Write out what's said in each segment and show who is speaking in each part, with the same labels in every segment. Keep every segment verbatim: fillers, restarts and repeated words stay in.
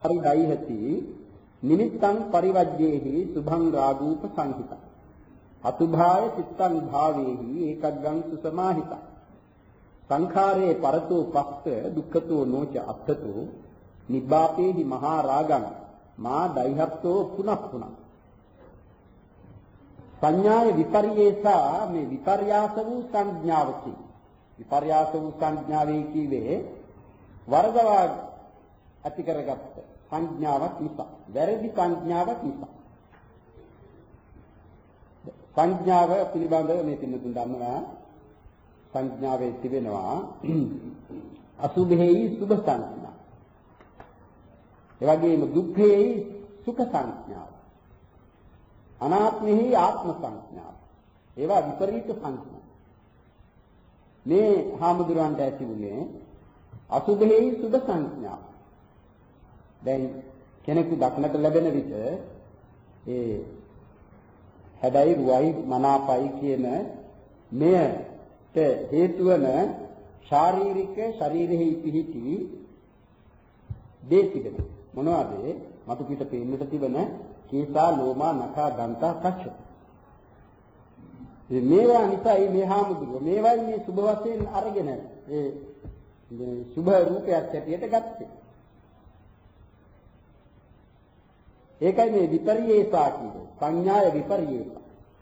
Speaker 1: පරිදයිහති නිමිත්තං පරිවජ්ජේහි සුභං රාගූප සංහිතං අතුභාය චිත්තං භාවේහි ඒකග්ගං සුසමාහිතං සංඛාරේ පරතෝ පස්ස දුක්ඛතෝ නොච අත්තතෝ නිබ්බාපේහි මහා රාගං මා දයිහත්තෝ පුනප්පුනං සංඥාය විපර්යේසා මේ විපර්යාස වූ සංඥාවකි විපර්යාස වූ සංඥාවේ කීවේ වර්ගවා ඇති කරගත්ත සංඥාවක් නිසා වැරදි සංඥාවක් නිසා සංඥාව පිළිබඳව මේ පින්නතුන් දන්නවා සංඥාවේ තිබෙනවා අසුභෙහි සුභ සංඥා ඒ වගේම දුක්ඛෙහි සුඛ සංඥා අනාත්මෙහි ආත්ම සංඥා ඒවා විපරීත සංඥා මේ හාමුදුරන්ට ඇති වුණේ අසුභෙහි සුභ සංඥා දැන් කෙනෙකු දක්නට ලැබෙන විට ඒ හැබැයි රුවයි මනාපයි කියන මෙයට හේතු වන ශාරීරික ශරීරෙහි පිහිටි දේ තිබෙන මොනවද මතු පිට පේන්නට තිබෙන කේසා ලෝමා නඛා දන්තා කච්ච මේවා නිසායි මේ හාමුදුරුවෝ මේවයි මේ සුභ වශයෙන් අරගෙන ඒ සුභ රූපයක් ඇටියට ගත්තේ ඒකයි මේ විපර්යේසා කියන්නේ සංඥාය විපර්යේසා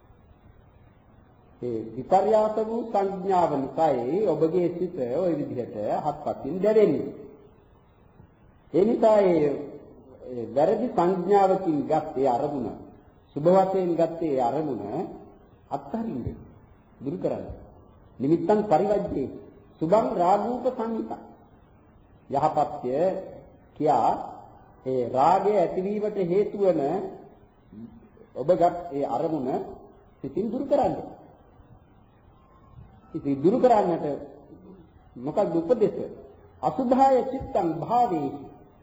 Speaker 1: ඒ විපර්යාස වූ සංඥාව නිසායි ඔබගේ සිත ওই විදිහට හත්පසින් දැවෙන්නේ ඒ නිසා ඒ වැරදි සංඥාවකින් ගත්තේ අරමුණ සුභ වශයෙන් ගත්තේ අරමුණ අත්හරින්නේ දුරු කරන්නේ නිමිත්තං පරිවජ්ජේ සුභං රාගූප සංහිතං යහපත්ය කියා ඒ රාගය ඇතිවීමට හේතු වන ඔබගත් ඒ අරමුණ සිතින් දුරු කරන්නේ ඉතින් දුරු කරන්නට මොකක්ද උපදේශ අසුභාය චිත්තං භාවේහි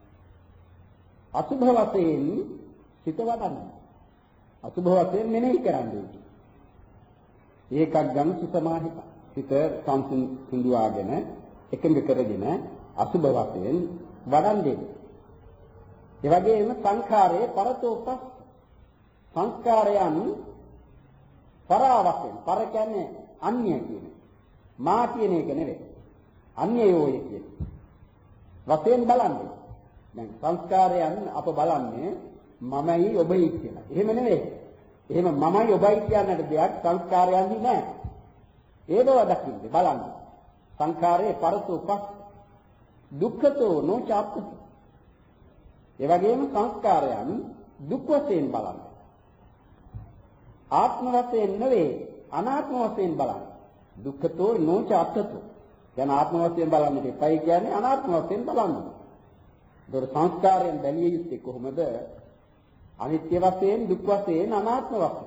Speaker 1: අසුභ වශයෙන් සිත වඩන්න අසුභ වශයෙන් මෙනෙහි කරන්නේ ඒකක් ගන්න සුසමාහිත සිත සංසුන් සිඳුවාගෙන එකඟ කරගෙන අසුභ වශයෙන් වඩන්නේ ඒ වගේම සංඛාරයේ පරතෝපස් සංස්කාරයන් පරාවසෙන් පර කියන්නේ අන්‍ය කියන මා කියන එක නෙවෙයි අන්‍යයෝය කියන වශයෙන් බලන්නේ දැන් සංස්කාරයන් අප බලන්නේ මමයි ඔබයි කියලා එහෙම නෙවෙයි එහෙම මමයි ඔබයි කියන්නට දෙයක් සංස්කාරයන්දි නෑ ඒ බව දකින්න බලන්න සංඛාරයේ පරතෝපස් දුක්ඛතෝ නොචාප්පති ඒ වගේම සංස්කාරයන් දුක් වශයෙන් බලන්න. ආත්ම වශයෙන් නෙවෙයි අනාත්ම වශයෙන් බලන්න. දුක්ඛතෝ නොච අත්තතෝ. දැන් ආත්ම වශයෙන් බලන්නට එපයි කියන්නේ අනාත්ම වශයෙන් බලන්න. ඒතර සංස්කාරයන් බැලිය යුත්තේ කොහොමද? අනිත්‍ය වශයෙන් දුක් වශයෙන් අනාත්ම වශයෙන්.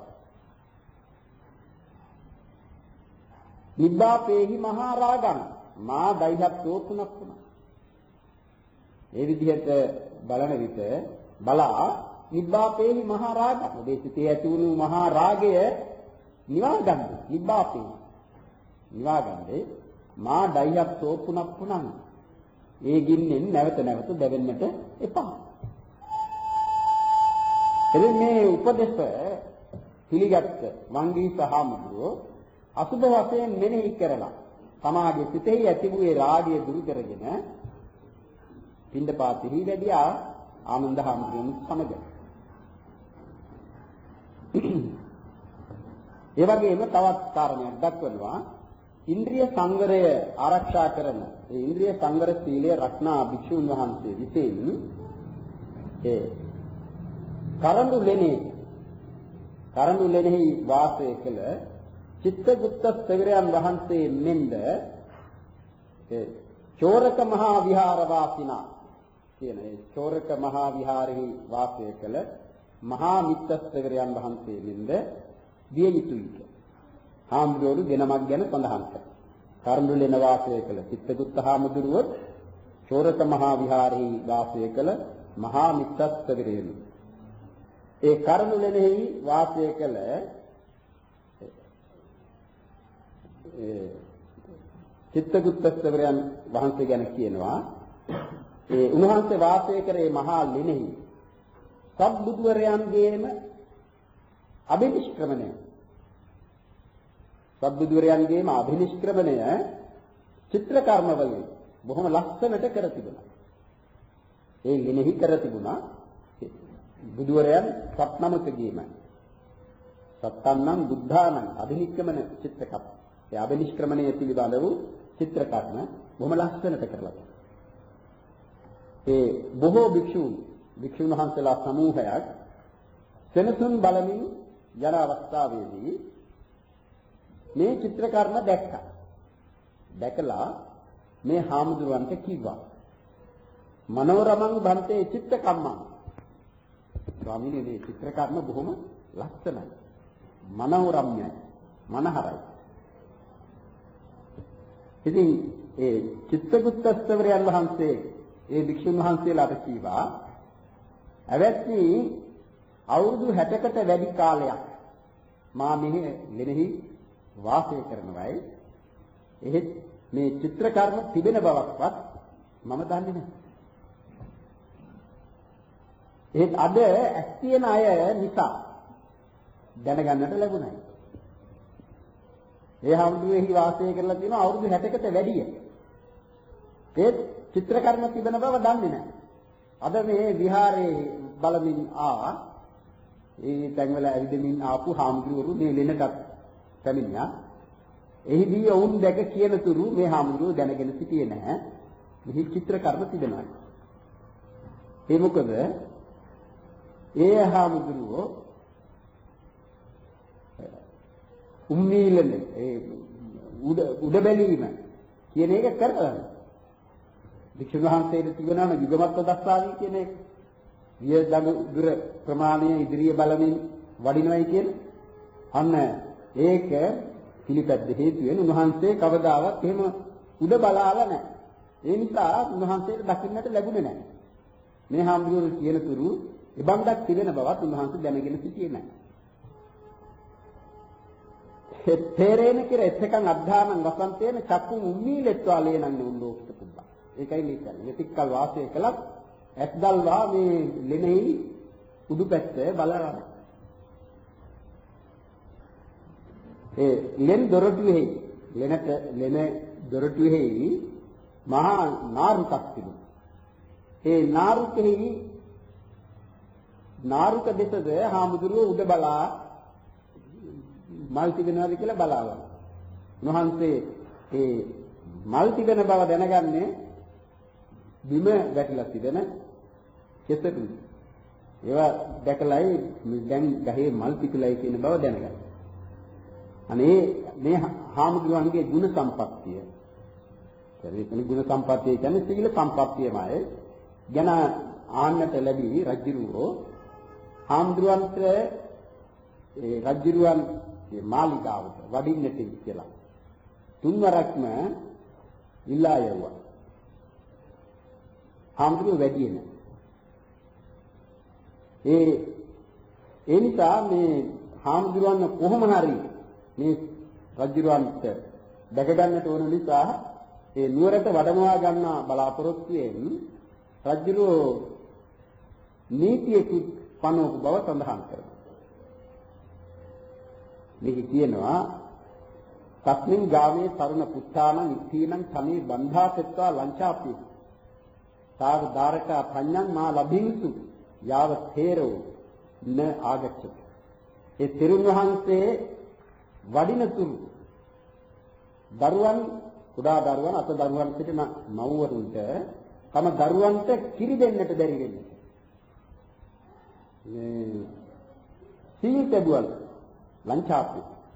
Speaker 1: නිබ්බාපේහි මහා රාගං මා දෛහත්වෝ පුනප්පුන. ඒ විදිහට බලන විට බලා නිබ්බාපේහි මහා රාග ඔබේ සිතේ ඇති වුණු මහා රාගය නිවා ගන්න නිබ්බාපේ නිවා ගන්නේ මා දයියත්ෝ පුනප්පුනං ඒ ගින්නෙන් නැවත නැවත දැවෙන්නට එපා එදින මේ උපදේශ පිළිගත් වංගී සහමුදුරෝ අසුභ වශයෙන් මෙනෙහි කරලා සමාගයේ සිතෙහි ඇති වූ ඒ රාගය දුරු කරගෙන පින්දපාතෙහි වැඩියා ආනන්ද හාමුදුරුවෝ සමග. ඒ වගේම තවත් කාරණයක් දක්වනවා ඉන්ද්‍රිය සංවරය ආරක්ෂා කරන ඒ ඉන්ද්‍රිය සංවර සීලය රක්නා භික්ෂුන් වහන්සේ විසින් ඒ කරඬු ලෙනේ කරඬු ලෙනෙහි වාසය කළ චිත්තගුප්ත ස්ථවිරයන් වහන්සේ මෙන්ද ඒ චෝරක මහා විහාර වාසිනා කියන ඒ චෝරක මහා විහාරෙහි වාසය කළ මහා මිත්තස්තවරයන් වහන්සේ වෙනද දිය යුතුයි කියලා. හාමුදුරුවෝ දෙනමක් ගැන සඳහන් කරා. කරඬුලෙන වාසය කළ චිත්තගුප්ත හාමුදුරුවෝ චෝරක මහා විහාරෙහි වාසය කළ මහා මිත්තස්තවරයන්. ඒ කරඬුලෙනෙහි වාසය කළ ඒ චිත්තගුප්ත ස්ථවිරයන් වහන්සේ ගැන කියනවා ඒ උන්වහන්සේ වාසය කරේ මහා ලිනෙහි සත්බුදුවරයන්ගේම අභිනිෂ්ක්‍රමණය සත්බුදුවරයන්ගේම අභිනිෂ්ක්‍රමණය චිත්‍ර කර්ම වලින් බොහොම ලස්සනට කර තිබුණා. ඒ ලිනෙහි කර තිබුණා බුදුවරයන් සත් නමකගේම සත්තන්නම් බුද්ධානම් අභිනිෂ්ක්‍රමණ චිත්‍ර කර්ම. ඒ අභිනිෂ්ක්‍රමණය පිළිබඳ වූ චිත්‍ර කර්ම බොහොම ලස්සනට කරලා තියෙනවා. ඒ බොහෝ භික්ෂූන් භික්ෂුන් වහන්සේලා සමූහයක් සෙනසුන් බලමින් යන අවස්ථාවේදී මේ චිත්‍ර කර්ම දැක්කා. දැකලා මේ හාමුදුරුවන්ට කිව්වා මනෝරමං භන්තේ චිත්ත කම්මං. ස්වාමීනි මේ චිත්‍ර කර්ම බොහොම ලස්සනයි. මනෝරම්‍යයි. මනහරයි. ඉතින් ඒ චිත්තගුත්තස්තවරයන් වහන්සේ ඒ භික්ෂුන් වහන්සේලාට කීවා අවැත්නි අවුරුදු හැටකට වැඩි කාලයක් මා මෙහි ලෙනෙහි වාසය කරනවායි එහෙත් මේ චිත්‍ර කර්ම තිබෙන බවක්වත් මම දන්නේ නැහැ. ඒත් අද ඇස් තියෙන අය නිසා දැනගන්නට ලැබුණයි. ඒ හැමදෙෙහි වාසය කරලා තියෙන අවුරුදු හැටකට වැඩිය. ඒත් චිත්‍ර කර්ම තිබෙන බව දන්නේ නැහැ. අද මේ විහාරයේ බලමින් ආ ඒ තැන්වල ඇවිදමින් ආපු හාමුදුරුවෝ මේ ලෙනටත් පැමිණියා. එහිදී ඔවුන් දැක කියන තුරු මේ හාමුදුරුවෝ දැනගෙන සිටියේ නැහැ. මෙහි චිත්‍ර කර්ම තිබෙනවා. ඒ මොකද ඒ හාමුදුරුවෝ උම්මීලන ඒ උඩ උඩ බැලීම කියන එක කරලා වික්ෂුන් වහන්සේට තිබුණාම යුගමත්ව දස්සාවි කියන එක විය දඟ දුර ප්‍රමාණය ඉදිරිය බලමින් වඩිනවයි කියන අන්න ඒක පිළිපැද්ද හේතුවෙන් උන්වහන්සේ කවදාවත් එහෙම උඩ බලාලා නැහැ. ඒ නිසා උන්වහන්සේට දකින්නට ලැබුණේ නැහැ. මේ හාමුදුරුවෝ කියන තුරු ඉබන්දක් තිබෙන බවත් උන්වහන්සේ දැනගෙන සිටියේ නැහැ. තේරේන කෙර එතකන් අද්ධානං වසන්තේන චක්කුම් උම්මීලෙත්වා ලේනං උල්ලෝකිත පුබ්බා. ඒකයි මේ කියන්නේ. මෙතික්කල් වාසය කළත් ඇත්දල්වා මේ ලෙනෙහි උඩු පැත්ත බලනවා. ඒ ලෙන් දොරටුවේහි ලෙනට ලෙන දොරටුවේහි මහා නාරුකක් තිබුණා. ඒ නාරුකෙහි නාරුක දෙසද හාමුදුරුවෝ උඩ බලා මල් තිබෙනවාද කියලා බලාවා. උන්වහන්සේ ඒ මල් තිබෙන බව දැනගන්නේ බිම වැටිලා තිබෙන කෙසකුයි. ඒවා දැකලායි දැන් ගහේ මල් පිපිලයි කියන බව දැනගන්න. අනේ මේ හාමුදුරුවන්ගේ ගුණ සම්පත්තිය. කියන්නේ ගුණ සම්පත්තිය කියන්නේ සීල සම්පත්තියමයි. ගැන ආන්නට ලැබී රජුරෝ හාමුදුරුවන්ට ඒ රජුරුවන් මේ මාලිගාවට වඩින්නට කියලා තුන්වරක්ම ඉල්ලා යවුවා. හාමුදුරුවෝ වැඩි වෙන. ඒ ඒ නිසා මේ හාමුදුරුවන් කොහොම හරි මේ රජුරුවන්ට දැක ගන්නට ඕන නිසා ඒ නුවරට වඩමවා ගන්න බලාපොරොත්තුෙන් රජුරෝ නීතියක පනවපු බව සඳහන් කරනවා. මේක කියනවා තස්මින් ගාමේ තරුණ පුත්තානං ඉත්තීනං සමේ බන්ධාසෙත්වා ලංචාපි තාව ධාරකා පඤ්ඤං මා ලබින්සු යාව තේරෝ න ආගච්ඡති. ඒ තෙරුන් වහන්සේ වඩින තුරු දරුවන් කුඩා දරුවන් අත දරුවන් සිටින මව්වරුන්ට තම දරුවන්ට කිරි දෙන්නට බැරි වෙන්නේ. මේ සීතබුවල් ලංචාපි.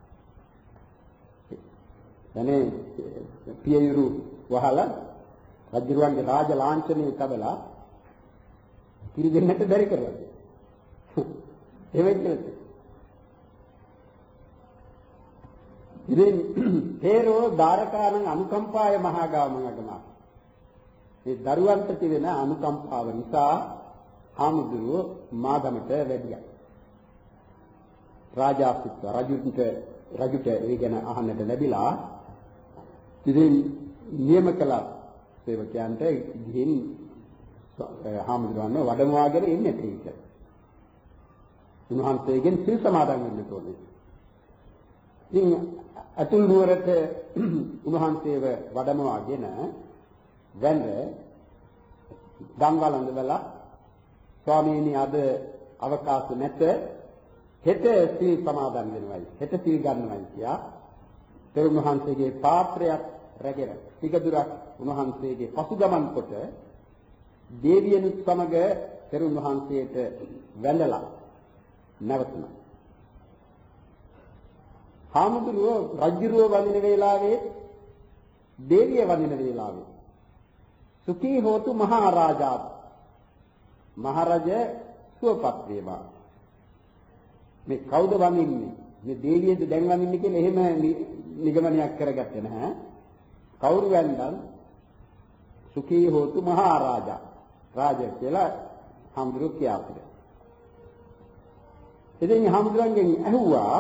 Speaker 1: එනේ පියයුරු වහලා රජුරුවන්ගේ රාජ ලාංඡනයේ තබලා කිරි දෙන්නට බැරි කරලා. එහෙමයි කියලා. ඉතින් තේරෝ ධාරකාණං අනුකම්පාය මහා ගාමනගම. මේ දරුවන්ට තිබෙන අනුකම්පාව නිසා හාමුදුරුවෝ මාගමට වැඩියා. රාජාසිත රජුන්ට රජුට ඒ ගැන අහන්නට ලැබිලා ඉතින් නියම කළ සේවකයන්ට ගිහින් හාමුදුරුවන්ව වඩමවාගෙන ඉන්නේ ඒක. උන්වහන්සේගෙන් සිල් සමාදන් වෙන්න ඕනේ. ඉතින් අතුල් නුවරට උන්වහන්සේව වඩමවාගෙන වැඳ ගංගාලඳ වෙලා ස්වාමීනි අද අවකාශ නැත හෙට සිල් සමාදන් වෙනවයි හෙට සිල් ගන්නවයි කියා තෙරුන් වහන්සේගේ පාත්‍රයක් රැගෙන ටිකදුරක් උන්වහන්සේගේ පසුගමන් කොට දේවියනුත් සමග තෙරුන් වහන්සේට වැඳලා නැවතුණා. හාමුදුරුවෝ රජුරුව වඳින වේලාවේ දේවිය වඳින වේලාවේ සුඛී හෝතු මහරජා මහරජ සුවපත් වේවා. මේ කවුද වඳින්නේ? මේ දේවියද දැන් වඳින්නේ කියලා එහෙම නිගමනයක් කරගත්තේ නැහැ. කවුරු වැන්දන් සුඛී හෝතු මහරජා රාජ කියලා හාමුදුරුවෝ කියාපිට. ඉතින් හාමුදුරන්ගෙන් ඇහුවා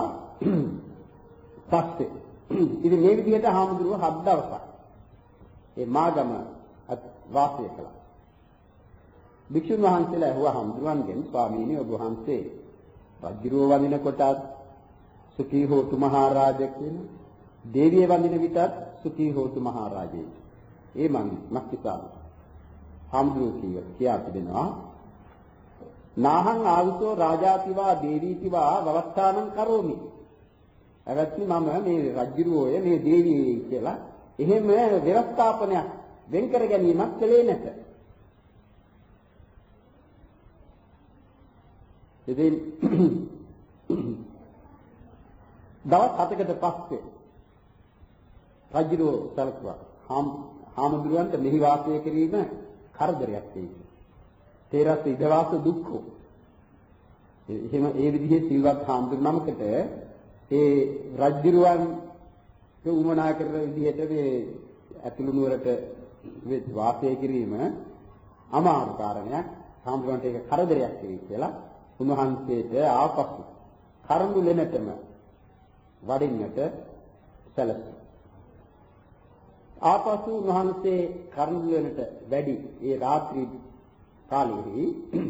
Speaker 1: පස්සේ ඉතින් මේ විදිහට හාමුදුරුවෝ හත් දවසක් ඒ මාගම වාසය කළා. භික්ෂුන් වහන්සේලා ඇහුවා හාමුදුරන්ගෙන් ස්වාමීනි ඔබ වහන්සේ රජුරුව වඳින කොටත් සුඛී හෝතු මහරජා කියන දේවිය වඳින විටත් සුඛී හෝතු මහරජේ. ඒ මං මක්කිතාව. හාමුදුරුවෝ කියා තිබෙනවා නාහං ආවිසෝ රාජාතිවා දේවීතිවා වවස්ථානං කරෝමි. අවත්නි මම මේ රජුරුවෝය මේ දේවිය කියලා එහෙම ව්‍යවස්ථාපනයක් වෙන් කර ගැනීමක් කළේ නැත. ඉතින් දවස් හතකට පස්සේ රජුරුවෝ සැලකුවා හාමුදුරුවන්ට මෙහි වාසය කිරීම කරදරයක් වෙයි. තේරස් ඉදවාස දුක්ඛෝ. එහෙම ඒ විදිහේ සිල්වත් හාමුදුරුවන්කට ඒ රජුරුවන් උමනා කරන විදිහට මේ ඇතුළු නුවරට වාසය කිරීම අමාරු කාරණයක්. හාමුදුරුවන්ට ඒක කරදරයක් වෙයි කියලා උන්වහන්සේට ආපසු කරඬු ලෙනටම වඩින්නට සැලසුවා. ආපසු උන්වහන්සේ කරඬු ලෙනට වැඩි ඒ රාත්‍රී කාලයේදී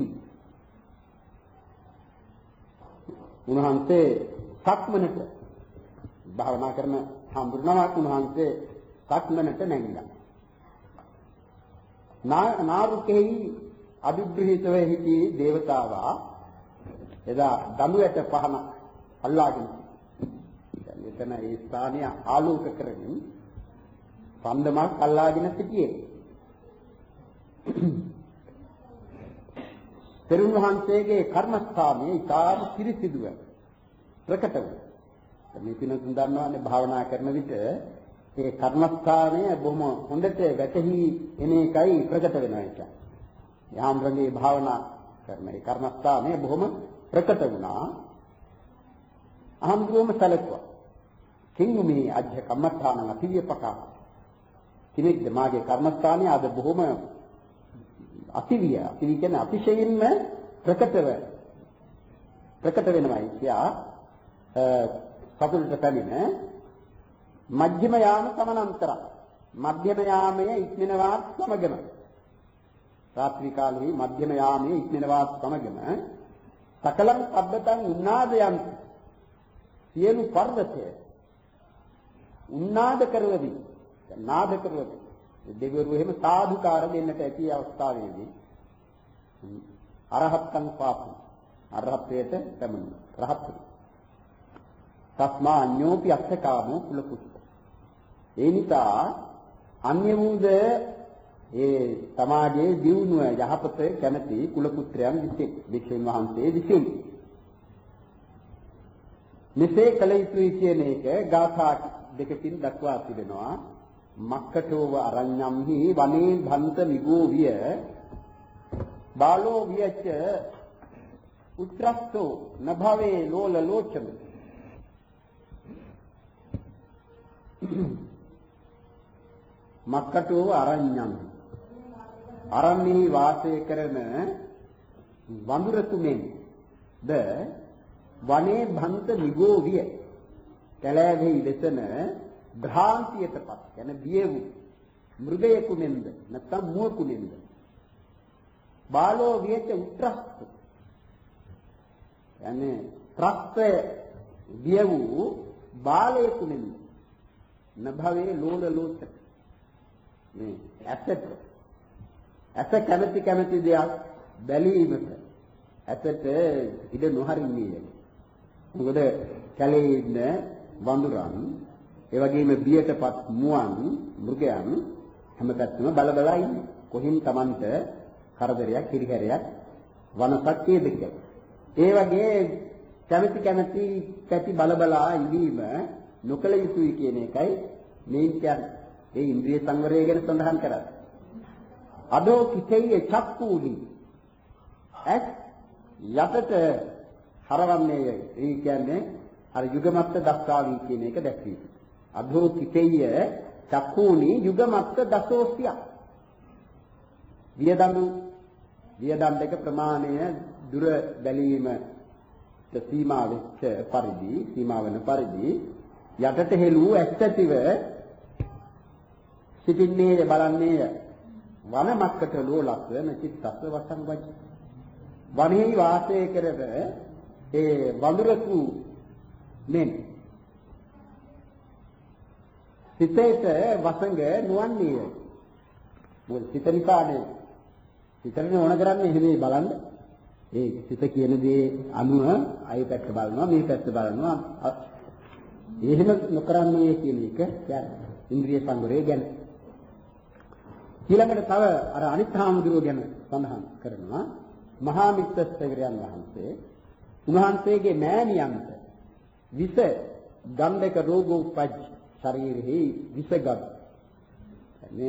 Speaker 1: උන්වහන්සේ සක්මනට භාවනා කරන හාමුදුරුවෝ උන්වහන්සේ සක්මනට නැගිලා. නාරුකෙහි අභිග්‍රහිතව සිටි දේවතාවා එදා දඹු ඇට පහන අල්ලාගෙන එතන ඒ ස්ථානය ආලෝක කරමින් සම්දමක් අල්ලාගෙන සිටියේ. තෙරුන් වහන්සේගේ කර්මස්ථානයේ ඉතාම පිරිසිදුව ප්‍රකට වුණා. මේ පිනතුන් දන්නවනේ භාවනා කරන විට ඒ කර්මස්ථානය බොහොම හොඳට වැටහි එන එකයි ප්‍රකට වෙනවා ඒක. යාම්රගේ භාවනා කරන ඒ කර්මස්ථානය බොහොම ප්‍රකට වුණා. අහම්බුවම සැලකුවා. කිං මේ අධ්‍ය කම්මස්ථාන අතිවිපකා. කිනෙක්ද මාගේ කර්මස්ථානය අද බොහොම අතිවිය අතිවිය කියන්නේ අතිශයින්ම ප්‍රකටව ප්‍රකට වෙනවායි කියා සතුටට පැමිණ මධ්‍යම යාම සමනන්තර මධ්‍යම යාමයේ ඉක්මනවත් සමගම රාත්‍රී කාලයේ මධ්‍යම යාමයේ ඉක්මනවත් සමගම සකලං අබ්බතං උන්නාදයන් සියලු පර්වතය උන්නාද කරවති නාද කරවති දෙවිවරු එහෙම සාදුකාර දෙන්නට ඇති අවස්ථාවේදී අරහත්තන් පාපු අරහත්ත්වයට පැමිණි රහත් තස්මා අඤ්ඤෝපි අත්තකාමෝ කුල පුත්ත. ඒ නිසා අන්‍ය වූද ඒ සමාජයේ දියුණුව යහපත කැමැති කුල පුත්‍රයන් විසින් භික්ෂුන් වහන්සේ විසින් මෙසේ කළ යුතුයි කියන එක ගාථා දෙකකින් දක්වා තිබෙනවා. මක්කටෝව අරඤ්ඤම්හි වනේ භන්ත නිගෝ විය බාලෝ වියච්ච උත්‍රස්තෝ නභවේ ලෝල ලෝචන. මක්කටෝව අරඤ්ඤම් අරණ්‍යෙහි වාසය කරන වඳුරතුමෙන් ද වනේ භන්ත නිගෝ විය කැලෑවෙහි ලෙසන භ්‍රාන්තියටපත් යන බිය වූ මෘගයෙකු මෙන්ද නැත්නම් මුවකු මෙන්ද බාලෝ වියත උත්‍රස්තු යන්නේ ත්‍රස්තය විය වූ බාලයෙකු නෙමෙයි නභවේ ලෝල ලෝත මේ ඇසට ඇස කැමැති කැමැති දෙයක් බැලීමට ඇසට ඉඩ නොහරින්නේ මොකද කැලේ ඉන්න වඳුරන් ඒ වගේම බියටපත් මුවන් මෘගයන් හැමපැත්තම බල බල ඉන්නේ කොහින් Tamanට කරදරයක් කිරිහැරයක් වනසක් වේද කියලා. ඒ වගේ කැමැති කැමැති පැති බල බලා ඉඳීම නොකල යුතුයි කියන එකයි මේ කියන්නේ. ඒ ඉන්ද්‍රිය සංවරය ගැන සඳහන් කරන්නේ. අදෝ කිතේ චක්කූලි ඇස් යටට හරවන්නේ ඒ කියන්නේ අර යුගමත්ත දස්සාවි කියන එක දැක්වීම. අදෝ කිතේ චක්කූනි යුගමත්ත දසෝසිය. වියදඬු වියදඬක ප්‍රමාණය දුර බැලීම සීමා වෙච්ච පරිදි සීමා වෙන පරිදි යටට හෙළූ ඇත්තතිව සිටින්නේය බලන්නේය වන මක්කට ලෝලස්ව නචිත්තස්ස වසං වජ වනෙහි වාසය කරව ඒ වඳුරකු මෙන් සිතේට වසඟ නොවන්නේය. මොකද සිත නිසානේ සිතනේ ඕන කරන්නේ එහෙමයි බලන්න. ඒ සිත කියන දේ අනුව අය පැත්ත බලනවා මේ පැත්ත බලනවා. එහෙම නොකරන්නේ කියන එක කියන්නේ ඉන්ද්‍රිය සංවරය ගැන. ඊළඟට තව අර අනිත් හාමුදුරුවෝ ගැන සඳහන් කරනවා මහා මිත්‍රස්තවරයන් වහන්සේ උන්වහන්සේගේ මෑණියන්ට විස ගන්ධක රෝගෝපජ් ශරීරෙහි විසගත් මේ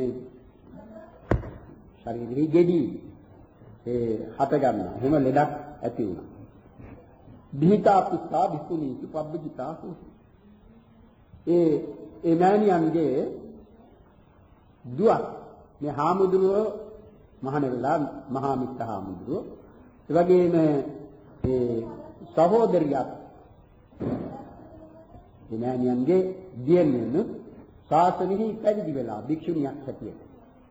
Speaker 1: ශරීරෙහි ගෙඩි ඒ හත ගන්නවා. එහෙම ලෙඩක් ඇති වුණා. බිහිතා පුස්තා විසුනීති පබ්බජිතා හොති. ඒ ඒ මෑණියන්ගේ දුවක් මේ හාමුදුරුවෝ මහාන වෙලා මහා මිත්ත හාමුදුරුවෝ ඒ වගේම ඒ සහෝදරියක් ඒ මෑණියන්ගේ දියණියන් ශාසනෙහි පැවිදි වෙලා භික්ෂුණියක් හැටියට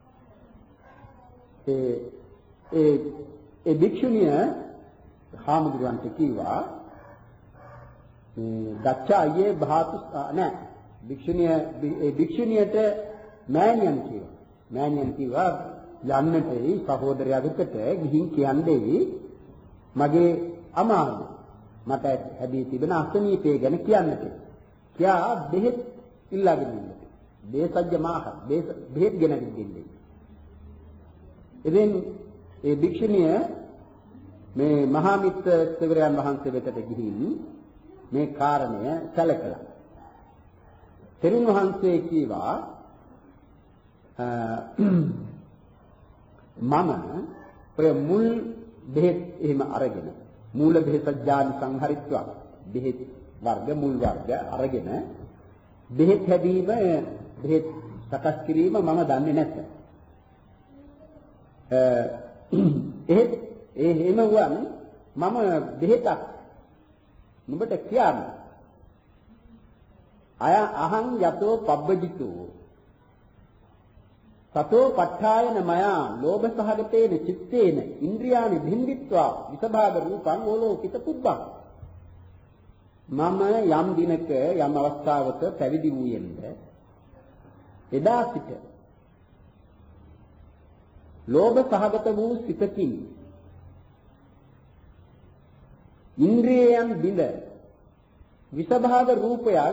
Speaker 1: ඒ ඒ ඒ භික්ෂුණිය හාමුදුරුවන්ට කිව්වා මේ ගච්ඡායේ භාතු නෑ භික්ෂුණිය ඒ භික්ෂුණියට මෑණියන් කිව්වා මෑණියන් කිව්වා යන්නට ඒ සහෝදරයාගෙට ගිහින් කියන්නේ මගේ අමාරු මට හැදී තිබෙන අසනීපය ගැන කියන්නට කියා බෙහෙත් ඉල්ලාගෙන ඉන්නේ දේසජ්‍ය මාහ බෙහෙත් ගෙන දෙන්නේ එදින් ඒ භික්ෂුණිය මේ මහා මිත්‍ර ස්ථවිරයන් වහන්සේ වෙතට ගිහින් මේ කාරණය සැලකලා තෙරුන් වහන්සේ කීවා මම ඔය මුල් බෙහෙත් එහෙම අරගෙන මූල බෙහෙත්ඥාන සංහරිත්වා බෙහෙත් වර්ග මුල් වර්ග අරගෙන බෙහෙත් හැදීම බෙහෙත් සකස් කිරීම මම දන්නේ නැත. එහෙත් ඒ එහෙම වුවන් මම බෙහෙතක් නුඹට කියන්නේ අය අහං යතෝ පබ්බජිතෝ සතෝ ප ဋ ායන මයා ලෝභ සහගතේන චිත්තේන ඉන්ද්‍රියානි බින්දිත්වා විසභාග රූපං ඕලෝකිත පුබ්බං මම යම් දිනක යම් අවස්ථාවක පැවිදි වූයෙන්ද එදා සිට ලෝභ සහගත වූ සිතකින් ඉන්ද්‍රියයන් බිඳ විසභාග රූපයක්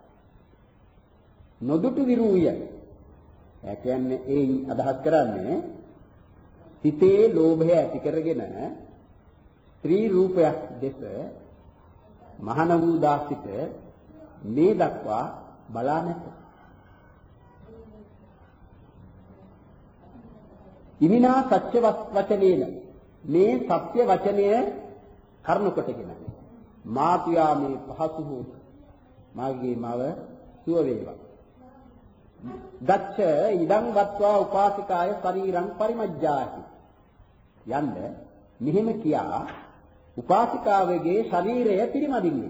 Speaker 1: නොදුටු විරූය. ඒ කියන්නේ ඒ අදහස් කරන්නේ සිතේ ලෝභය ඇති කරගෙන ස්ත්‍රී රූපයක් දෙස මහාන වූ දාසිත මේ දක්වා බලා නැත. ඉමිනා සත්‍ය වචනේන මේ සත්‍ය වචනය කරුණු කොටගෙන මාතුයා මේ පහසු වූ මාගේ මව සුව වේවා. දච්ච ඉදං වත්වා උපාසිකාය ශරීරං පරිමජ්ජාති යන්න මෙහෙම කියා උපාසිකාවගේ ශරීරය පිරිමදින්නේ.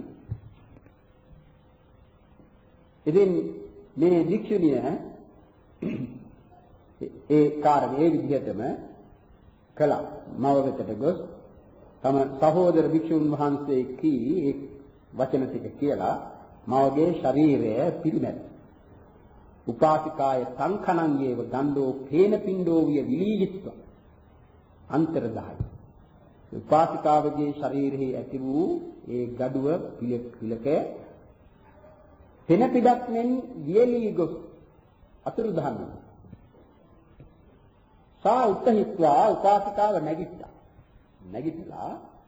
Speaker 1: ඉතින් මේ භික්ෂුණිය ඒ කාර්යයේ විදිහටම කළා. මව වෙතට ගොස් තම සහෝදර භික්ෂුන් වහන්සේ කී ඒ වචන ටික කියලා මවගේ ශරීරය පිරිමැද. උපාසිකාය සංඛනංගේව ගණ්ඩෝ පේන පින්ඩෝ විය විලීලිත්ව අන්තරදායි. උපාසිකාවගේ ශරීරෙහි ඇති වූ ඒ gaduව පිලක පෙන පිටක් මෙන් වියලී ගොස් අතුරුදහන් වුණා. සා උත්තහිත්වා උපාසිකාව නැගිට්ටා. නැගිටලා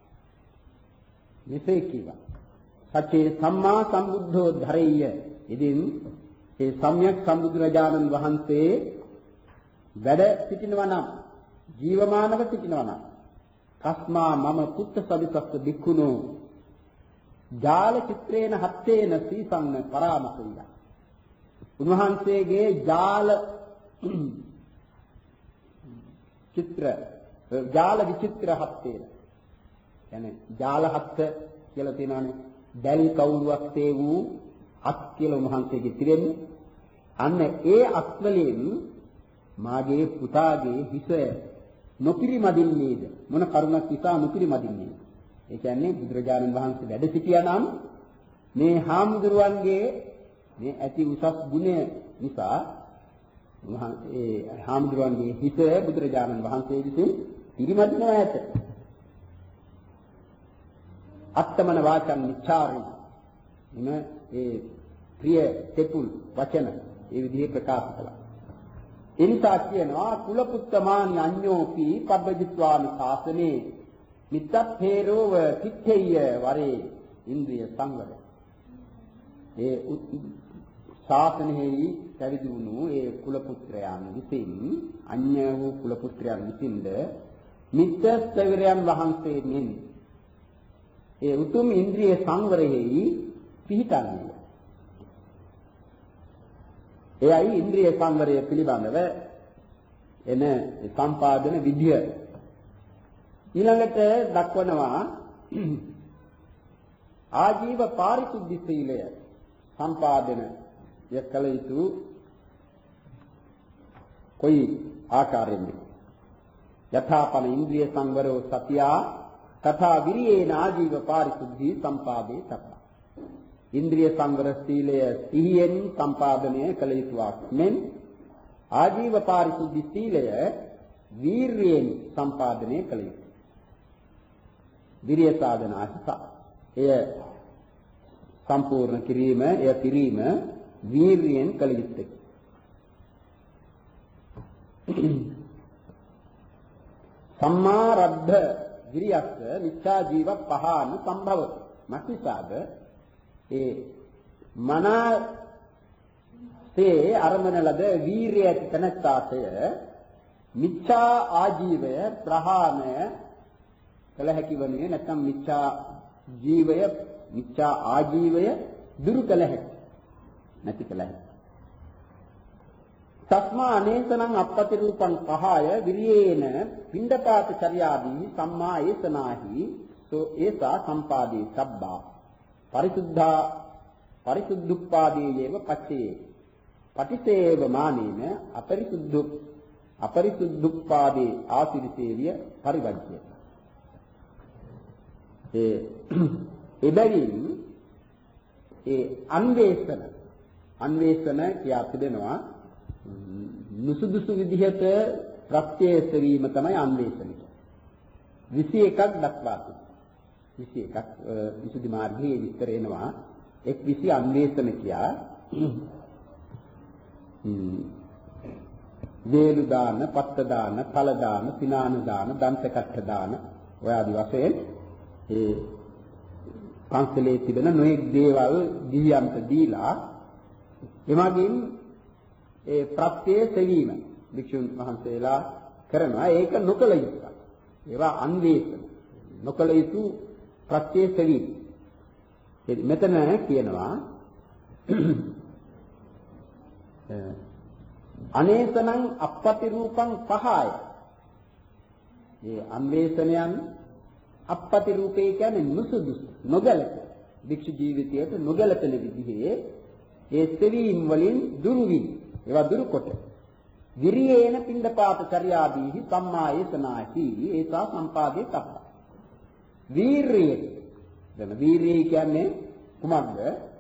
Speaker 1: මෙසේ කිව්වා. සච්චේ සම්මා සම්බුද්ධෝ ධරෙය්‍ය. ඉදින් ඒ සම්්‍යක් සම්බුදුරජාණන් වහන්සේ වැඩ සිටිනවා නම් ජීවමානව සිටිනවා නම් කස්මා මම පුත්ත සවිසස්ස බික්ඛුනෝ ජාල චිත්‍රේන හත්තේන සීසං පරාමසෙය. උන්වහන්සේගේ ජාල චිත්‍ර ජාල විචිත්‍ර හත්තේන يعني ජාල හත්ත කියලා තියෙනවානේ. දැල් කවුරුවක් තේ වූ අත් කියලා උන්වහන්සේගේ තිරෙන්නේ. අන්න ඒ අත් වලින් මාගේ පුතාගේ හිස නොපිරිමදින්නේද මොන කරුණක් නිසා නොපිරිමදින්නේ? ඒ කියන්නේ බුදුරජාණන් වහන්සේ වැඩ සිටියා නම් මේ හාමුදුරුවන්ගේ මේ ඇති උසස් ගුණය නිසා ඒ හාමුදුරුවන්ගේ හිත බුදුරජාණන් වහන්සේ විසින් පිරිමදිනවා ඇත. අත්තමන වාචං නිච්ඡාරි එන ඒ ප්‍රිය තෙපුල් වචන ඒ විදිහේ ප්‍රකාශ කළා. එනිසා කියනවා කුල පුත්තමානි අඤ්ඤෝපි පබ්බජිත්වානි ශාසනේ මිත්තප්පේරෝව තිත්තේය වරේ ඉන්ද්‍රිය සංවර. ඒ ශාසනයෙහි පැවිදි වුණු ඒ කුල පුත්‍රයන් විසින් අඤ්ඤ වූ කුල පුත්‍රයන් විසින්ද මිත්තස්තවරයන් වහන්සේ මෙන් ඒ උතුම් ඉන්ද්‍රිය සංවරයෙහි පිහිටන්නේ. එයයි ඉන්ද්‍රිය සංවරය පිළිබඳව එන සම්පාදන විද්‍ය. ඊළඟට දක්වනවා ආජීව පාරිශුද්ධ සීලය සම්පාදන යකල යුතු කොයි ආකාරයෙන්ද? යථාපන ඉන්ද්‍රිය සංවරෝ සතියා තථා විරියේන ආජීව පාරිශුද්ධි සම්පාදේ තථා. ඉන්ද්‍රිය සංවර සීලය සිහියෙන් සම්පාදනය කළ යුතුක් මෙන් ආජීව පාරිශුද්ධි සීලය වීර්යයෙන් සම්පාදනය කළ යුතුය. විරිය සාධනාහිත එය සම්පූර්ණ කිරීම එය කිරීම වීර්යයෙන් කළ යුතුය. සම්මාරබ්ධ විරියස්ස මිච්ඡා ජීව පහාන සම්භව මක්නිසාද ඒ මනසේ අරමන ලද වීරිය ඇති තනත්තාසය මිච්ඡා ආජීවය ප්‍රහාණය කළ හැකි වන්නේ නැත්නම් මිච්ඡා ජීවය මිච්ඡා ආජීවය දුරු කළ හැකි නැති කළ හැකි. තස්මා අනේසනං අපපති රූපං පහය විරියේන පිණ්ඩපාත චර්යාදී සම්මා ඒසනාහි සෝ ඒසා සම්පාදී සබ්බා පරිසුද්ධා පරිසුද්ධුප්පාදේයේව පච්චේ පටිසේව මානේන අපරිසුද්ධු අපරිසුද්ධුප්පාදේ ආසිරිසේවිය පරිවර්ජ්‍ය. ඒ එබැවින් ඒ අන්වේෂණ අන්වේෂණ කියා තිබෙනවා නුසුදුසු විදිහට ප්‍රත්‍යේස වීම තමයි අන්වේෂණ. විසි එකක් දක්වා තිබෙනවා. විසි එකක් විසුද්ධි මාර්ගයේ විස්තර එනවා. එක් විසි අන්වේෂණ කියා වේලු දාන, පත්ත දාන, ඵල දාන, සිනාන දාන, දන්තකට්ඨ දාන ඔය ආදි වශයෙන් ඒ පන්සලේ තිබෙන නොයෙක් දේවල් දිව්‍යන්ත දීලා එමගින් ඒ ප්‍රත්‍යේස වීම වික්ෂුන් වහන්සේලා කරනවා. ඒක නොකල යුතුයි. ඒවා අන්වේෂණ නොකල යුතු ප්‍රත්‍යේස වීම. මෙතන කියනවා අනේසනං අපපති රූපං පහය. මේ අන්වේෂණයන් අපපති රූපේ කියන්නේ නුසුදුසු නොගැලපෙන වික්ෂු ජීවිතයට නොගැලපෙන විදිහේ ඒ සෙවීම් වලින් දුරු වී ඒවා දුරු කොට විරියේන පින්ඩපාත චර්යාදීහි සම්මා ඒසනාහි ඒසා සම්පාදේ තප්ප. වීරිය. දැන් වීරිය කියන්නේ කුමක්ද?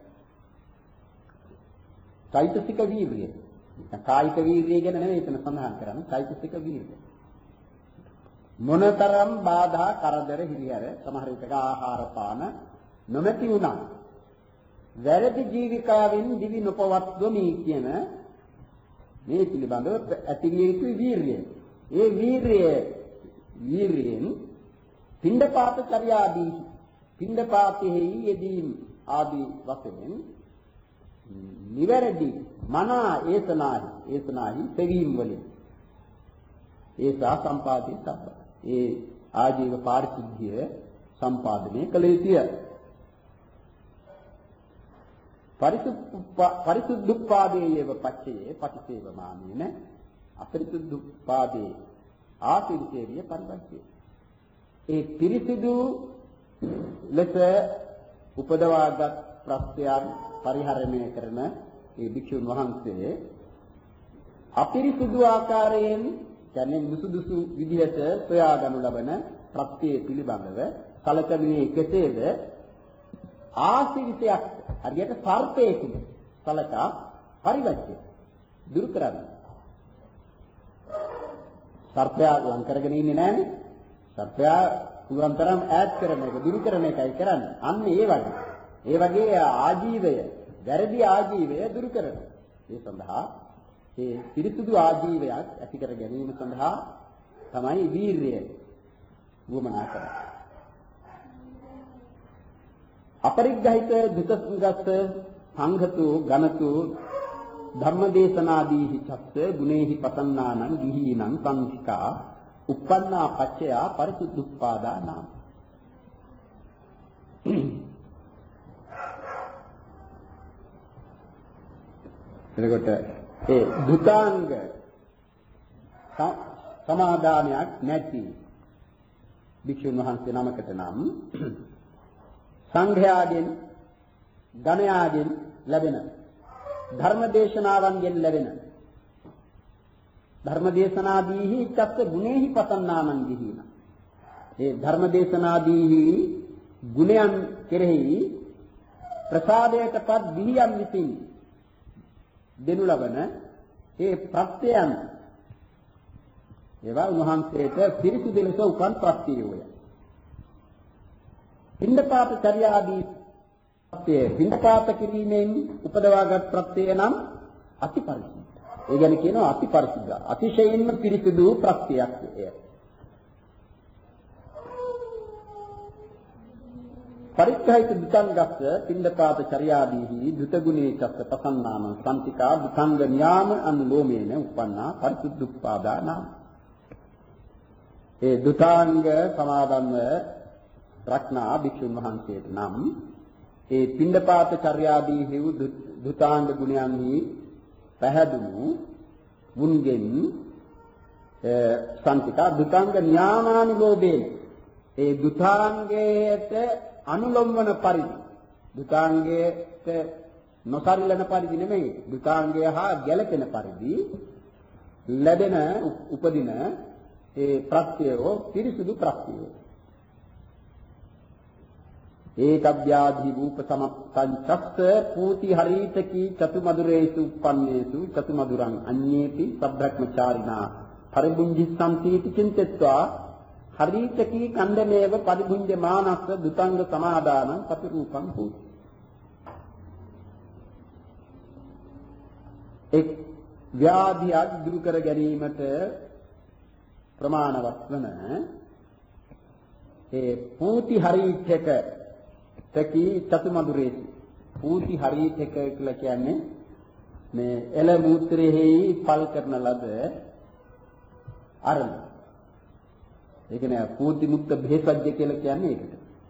Speaker 1: චෛතසික වීරිය. කායික වීරිය ගැන නෙවෙයි එතන සඳහන් කරන්නේ චෛතසික වීරිය. මොනතරම් බාධා කරදර හිරිහැර සමහර විටක ආහාර පාන නොමැති වුණා. වැරදි ජීවිකාවෙන් දිවි නොපවත්වමි කියන මේ පිළිබඳව ඇතිවිය යුතු වීරිය. ඒ වීරිය වීරියෙන් පින්ඩපාත චර්යාදී පින්ඩපාතෙහි යෙදීම් ආදී වශයෙන් නිවැරදි මනා ඒසනාහි ඒසනාහි සෙවීම් වලින් ඒසා සම්පාදිත තබ්බ. ඒ ආජීව පාරිශුද්ධිය සම්පාදනය කළ යුතුය. පරිසුද්ධුප්පාදේයව පච්චයේ පටිසේවමානේන අපරිසුද්ධුප්පාදේ ආපිරිසේවිය පරිවර්තය. ඒ පිරිසිදු ලෙස උපදවාගත් ප්‍රත්‍යයන් පරිහරණය කරන ඒ භික්ෂුන් වහන්සේ අපිරිසිදු ආකාරයෙන් කියන්නේ නුසුදුසු විදිහට සොයා ගනු ලබන ප්‍රත්‍ය පිළිබඳව කලකන්නේ කෙසේද? ආශිර්වාදයක් හරියට සර්පයෙකු සලකා පරිවර්තය දුරු කරන්නේ. සර්පයා ලං කරගෙන ඉන්නේ නැහැනේ. සර්පයා පුළුවන් තරම් ඈත් කරන එක දුරු කරන එකයි කරන්නේ. අන්න ඒ වගේ. ඒ වගේ ආජීවය, වැරදි ආජීවය දුරු කරන. ඒ සඳහා ඒ පිරිසුදු ආජීවයක් ඇති කර ගැනීම සඳහා තමයි වීරිය වුමනා කරන්නේ. අපරිග්‍රහිත දුතස්ගත සංඝතු ගණතු ධම්මදේශනාදීහි චස්ස ගුණේහි පතන්නානං ගිහීනං සංඛිකා uppannā paccaya parisuddhuppādā නාම. එතකොට ඒ දුතාංග සමාදානයක් නැති භික්ෂුන් වහන්සේ නමකට නම් සංඝයාගෙන් ගණයාගෙන් ලැබෙන ධර්ම දේශනාවන්ගෙන් ලැබෙන ධර්ම දේශනාදීහි චස්ස ගුණේහි පතන්නානං ගිහින. ඒ ධර්ම දේශනාදීහි ගුණයන් කෙරෙහි ප්‍රසාදයටපත් ගිහියන් විසින් දෙනු ලබන ඒ ප්‍රත්‍යයන් ඒවා උන්වහන්සේට පිරිසිදු ලෙස උපන් ප්‍රත්‍යයෝය. පින්ඩපාත චර්යාදී ප්‍රත්‍යය පින්ඩපාත කිරීමෙන් උපදවාගත් ප්‍රත්‍යය නම් අතිපරිසුද්ධ. ඒ කියන්නේ කියනවා අතිපරිසුද්ධ. අතිශයින්ම පිරිසිදු ප්‍රත්‍යයක් එය. පරිත්‍යාග දුතංගස්ස පින්ඩපාත චර්යාදීහි දුතගුණේ චස්ස පසන්නාම සම්තිකා දුතංග න්‍යාම අනුලෝමේන උපන්නා පරිසුද්ධුප්පාදා නාම. ඒ දුතාංග සමාදන්ව රක්නා භික්ෂුන් වහන්සේට නම් ඒ පින්ඩපාත චර්යාදීහි දුතාංග ගුණයන්හි පැහැදුණු වුන්ගෙන් සම්තිකා දුතංග න්‍යාමානුලෝමේන ඒ දුතාංගයට අනුලොම් වන පරිදි දුතාංගයට නොසරිලන පරිදි නෙමෙයි දුතාංගය හා ගැළපෙන පරිදි ලැබෙන උපදින ඒ ප්‍රත්‍යයෝ පිරිසුදු ප්‍රත්‍යයෝ ඒකබ්බ්‍යාධි රූප සමප්පංචස්ස පූති හරීතකි චතුමදුරේසු උප්පන්නේසු චතුමදුරං අඤ්ඤේපි සබ්‍රක්‍මචාරිනා පරිබුඤ්ජිස්සන්ති චින්තෙත්වා හරීතකි කණ්ඩමේව පරිබුඤ්ජමානස්ස දුතංග සමාදානං පතිරූපං හෝති. එක් ව්‍යාධියක් දුරු කර ගැනීමට ප්‍රමාණවත් වන ඒ පූති හරීතක තකි චතුමදුරේසු පූති හරීතක කියලා කියන්නේ මේ එළ මූත්‍රෙහි පල් කරන ලද අරණ. ඒ කියන්නේ පූති මුක්ත භේසජ්‍ය කියලා කියන්නේ ඒකට.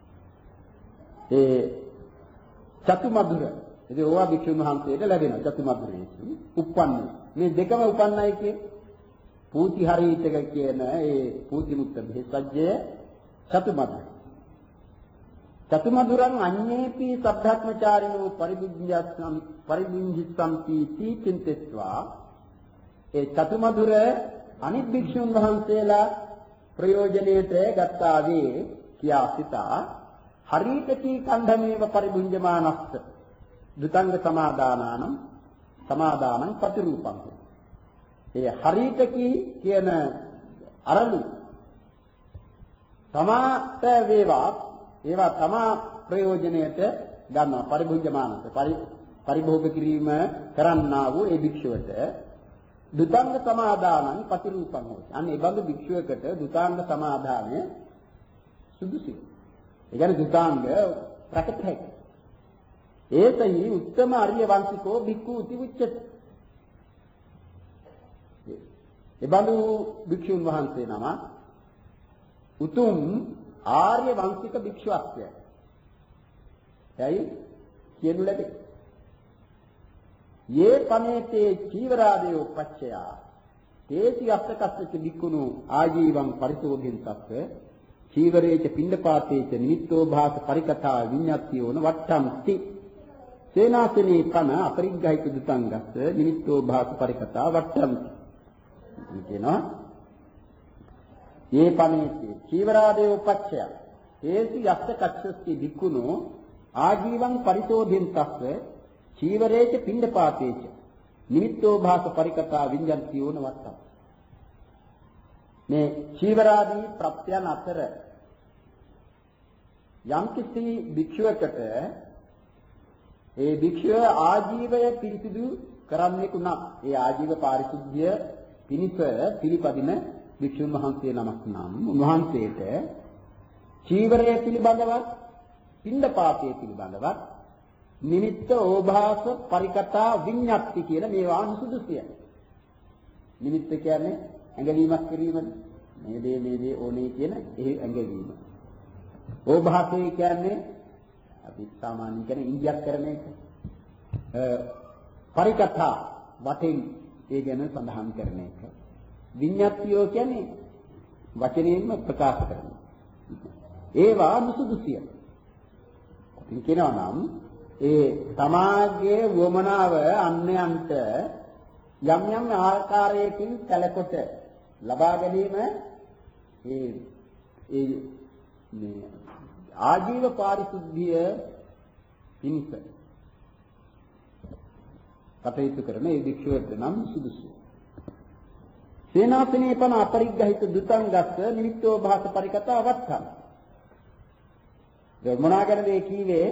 Speaker 1: ඒ චතුමදුර ඉතින් ඕවා භික්ෂුන් වහන්සේට ලැබෙන චතුමදුරේසු උප්පන්නේ. මේ දෙකම උපන්නයි කියේ. පූති හරීතක කියන ඒ පූති මුක්ත භේසජ්‍ය චතුමදුර. චතුමදුරං අඤ්ඤේපි සබ්ධාත්මචාරිනෝ පරිබුද්ධියස්සම් පරිබුද්ධිස්සම්ති චින්තෙත්වා ඒ චතුමදුර අනිත් භික්ෂුන් වහන්සේලා ප්‍රයෝජනයට ගත්තා වේ කියා සිතා හරිතකී කණ්ඩමේව පරිභුඤ්ජමානස්ස දුතංග සමාදානානම් සමාදානං ප්‍රතිරූපං. ඒ හරිතකී කියන අරලු තමාට වේවා ඒවා තමා ප්‍රයෝජනයට ගන්නවා පරිභුඤ්ජමානස්ස පරිභෝග කිරීම කරන්නා වූ ඒ භික්ෂුවට දුතාංග සමාදානං ප්‍රතිරූපං හොති. අන්න ඒ බඳු භික්ෂුවකට දුතාංග සමාදානය සුදුසුයි. ඒ කියන්නේ දුතාංග ප්‍රකට හැකි. ඒතයි උත්තම ආර්ය වංශිකෝ භික්ඛු උති උච්චති. ඒ බඳු භික්ෂුන් වහන්සේ නම උතුම් ආර්ය වංශික භික්ෂුවක්ය. එයි කියනු ලැබේ. යේ පනේතේ චීවරාදේ උපච්චයා තේසි අස්සකස්සච බික්කුණු ආජීවං පරිශෝධින්තස්ස චීවරේච පිණ්ඩපාතේච නිමිත්තෝ භාස පරිකථා විඤ්ඤාතියෝන වට්ටම්ති සේනාසනේ පන අපරිග්ගහිත දුතංගස්ස නිමිත්තෝ භාස පරිකථා වට්ටම්ති කියනවා. යේ පනේතේ චීවරාදේ උපච්චයා තේසි අස්සකස්සච බික්කුණු ආජීවං පරිශෝධින්තස්ස චීවරේච පිණ්ඩපාතේච නිමිත්තෝ භාස පරිකථා විඤ්ඤාතියෝන වට්ටම්. මේ චීවරාදී ප්‍රත්‍යයන් අතර යම්කිසි භික්ෂුවකට ඒ භික්ෂුව ආජීවය පිරිසිදු කරන්නෙක් උනා ඒ ආජීව පාරිශුද්ධිය පිණිස පිළිපදින භික්ෂුන් වහන්සේ නමක් නම් උන්වහන්සේට චීවරය පිළිබඳවත් පිණ්ඩපාතය පිළිබඳවත් නිමිත්ත ඕභාස පරිකථා විඤ්ඤාති කියන මේවා සුදුසුය. නිමිත්ත කියන්නේ ඇඟවීමක් කිරීමද? මේ දේ මේ දේ ඕනේ කියන ඒ ඇඟවීම. ඕභාසය කියන්නේ අපි සාමාන්‍යයෙන් කියන ඉන්දියක් කරන එක. පරිකථා වටින් ඒ ගැන සඳහන් කරන එක. විඤ්ඤාතියෝ කියන්නේ වචනයෙන්ම ප්‍රකාශ කරන. ඒවා සුදුසුය. ඉතින් කියනවා නම් ඒ සමාජයේ වමනාව අන්‍යයන්ට යම් යම් ආකාරයකින් සැලකොට ලබා ගැනීම ඒ ඒ මේ ආජීව පාරිශුද්ධිය පිණිස කටයුතු කරන ඒ භික්ෂුවට නම් සුදුසුයි. සේනාසනේ පන අපරිග්ගහිත දුතංගස්ස නිමිත්තෝ භාස පරිකථා වත්තම්. ඒ මොනාගෙන මේ කීවේ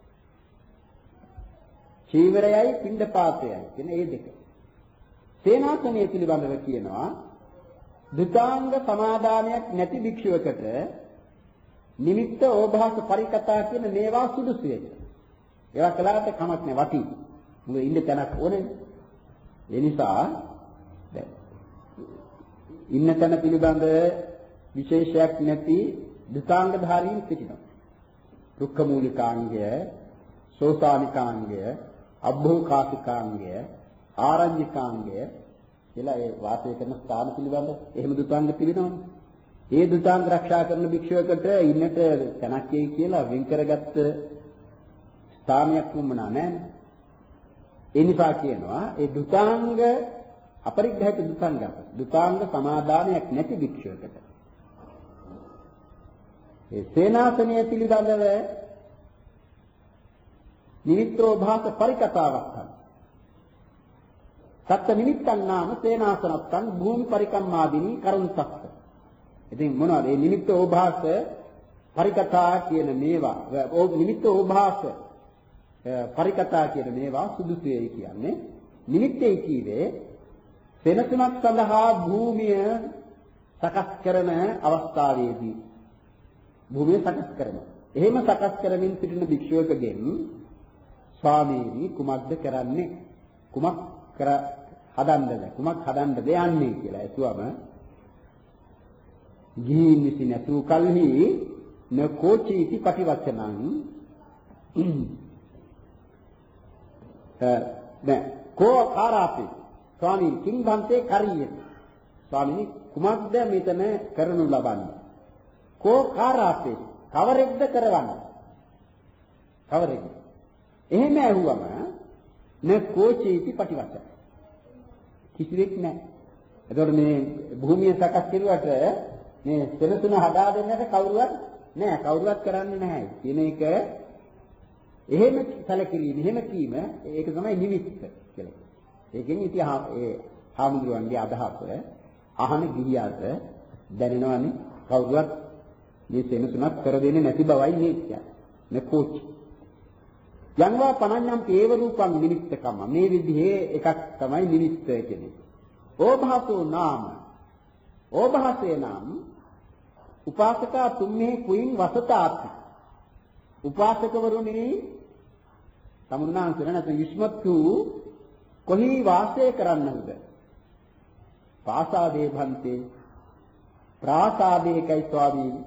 Speaker 1: චීවරයයි පිණ්ඩපාතයයි කියන මේ දෙක. සේනාසනය පිළිබඳව කියනවා දුතාංග සමාදානයක් නැති භික්ෂුවකට නිමිත්ත ඕභාස පරිකථා කියන මේවා සුදුසුයි. ඒවා කළාට කමක් නැහැ වටි. මොකද ඉන්න තැනක් ඕනේ. ඒ නිසා දැන් ඉන්න තැන පිළිබඳ විශේෂයක් නැති දුතාංග ධාරීන් සිටිනවා. රුක්ඛ මූලිකාංගය, සෝසානිකාංගය, අබ්බෝකාසිකාංගය, ආරඤ්‍යකාංගය කියලා ඒ වාසය කරන ස්ථාන පිළිබඳ එහෙම දුතාංග තිබෙනවනේ. ඒ දුතාංග ආරක්ෂා කරන භික්ෂුවකට ඉන්නට තැනක් එයි කියලා වෙන් කරගත්ත ස්ථානයක් වුණා නෑ. ඒ නිසා කියනවා ඒ දුතාංග අපරිග්‍රහිත දුතාංග දුතාංග සමාදානයක් නැති භික්ෂුවකට ඒ සේනාසනය පිළිබඳව නිමිත්තෝ භාස පරිකථාවක් ගන්න. සත්‍ය නිමිත්තන් නාම සේනාසනත්තන් භූමි පරිකම්මාදිනී කරුණසක්ත. ඉතින් මොනවද මේ නිමිත්ත ඕභාස පරිකථා කියන මේවා ඕ නිමිත්ත ඕභාස පරිකථා කියන මේවා සුදුසුයි කියන්නේ නිමිත්තේ කීවේ සෙනසුනක් සඳහා භූමිය සකස් කරන අවස්ථාවේදී භූමිය සකස් කරනවා. එහෙම සකස් කරමින් සිටින භික්ෂුවකගෙන් ස්වාමීනි කුමක්ද කරන්නේ? කුමක් කර හදන්නද? කුමක් හදන්නද යන්නේ කියලා ඇසුවම ගිහින් විසින් ඇසූ කල්හි නකෝචීති පටිවචනං දැන් කෝ කාරාපි ස්වාමීන් කිං බන්තේ කරියේ ස්වාමීනි කුමක්ද මෙතන කරනු ලබන්නේ? කෝ කාරාපි කවරෙක්ද කරවන්නේ? කවරෙක්ද? එහෙම ඇහුවම න කෝචීති පටිවචන කිසිවෙක් නැහැ. එතකොට මේ භූමිය සකස් කෙරුවට මේ සෙනසුන හදා දෙන්නට කවුරුවත් නැහැ. කවුරුවත් කරන්නේ නැහැ. කියන එක එහෙම සැලකිලි මෙහෙම කීම ඒක තමයි නිමිත්ත කියලා. ඒකෙන් ඉතින් ඒ හාමුදුරුවන්ගේ අදහස අහන ගිහියාට දැනෙනවානේ කවුරුවත් මේ සෙනසුනක් කර දෙන්නේ නැති බවයි මේ කියන්නේ. මේ කෝචි. යන්වා පණඤ්ඤම් ඒව රූපං නිමිත්තකම මේ විදිහේ එකක් තමයි නිමිත්ත කියන්නේ. ඕභාසෝ නාම ඕභාසේ නම් උපාසකා තුම්මේ කුයින් වසතාති උපාසකවරුනි තමුන්නාන්සර නැත්නම් විස්මත්තු කොහි වාසය කරන්නද පාසාදේ භන්තේ ප්‍රාසාදේකයි ස්වාමීනි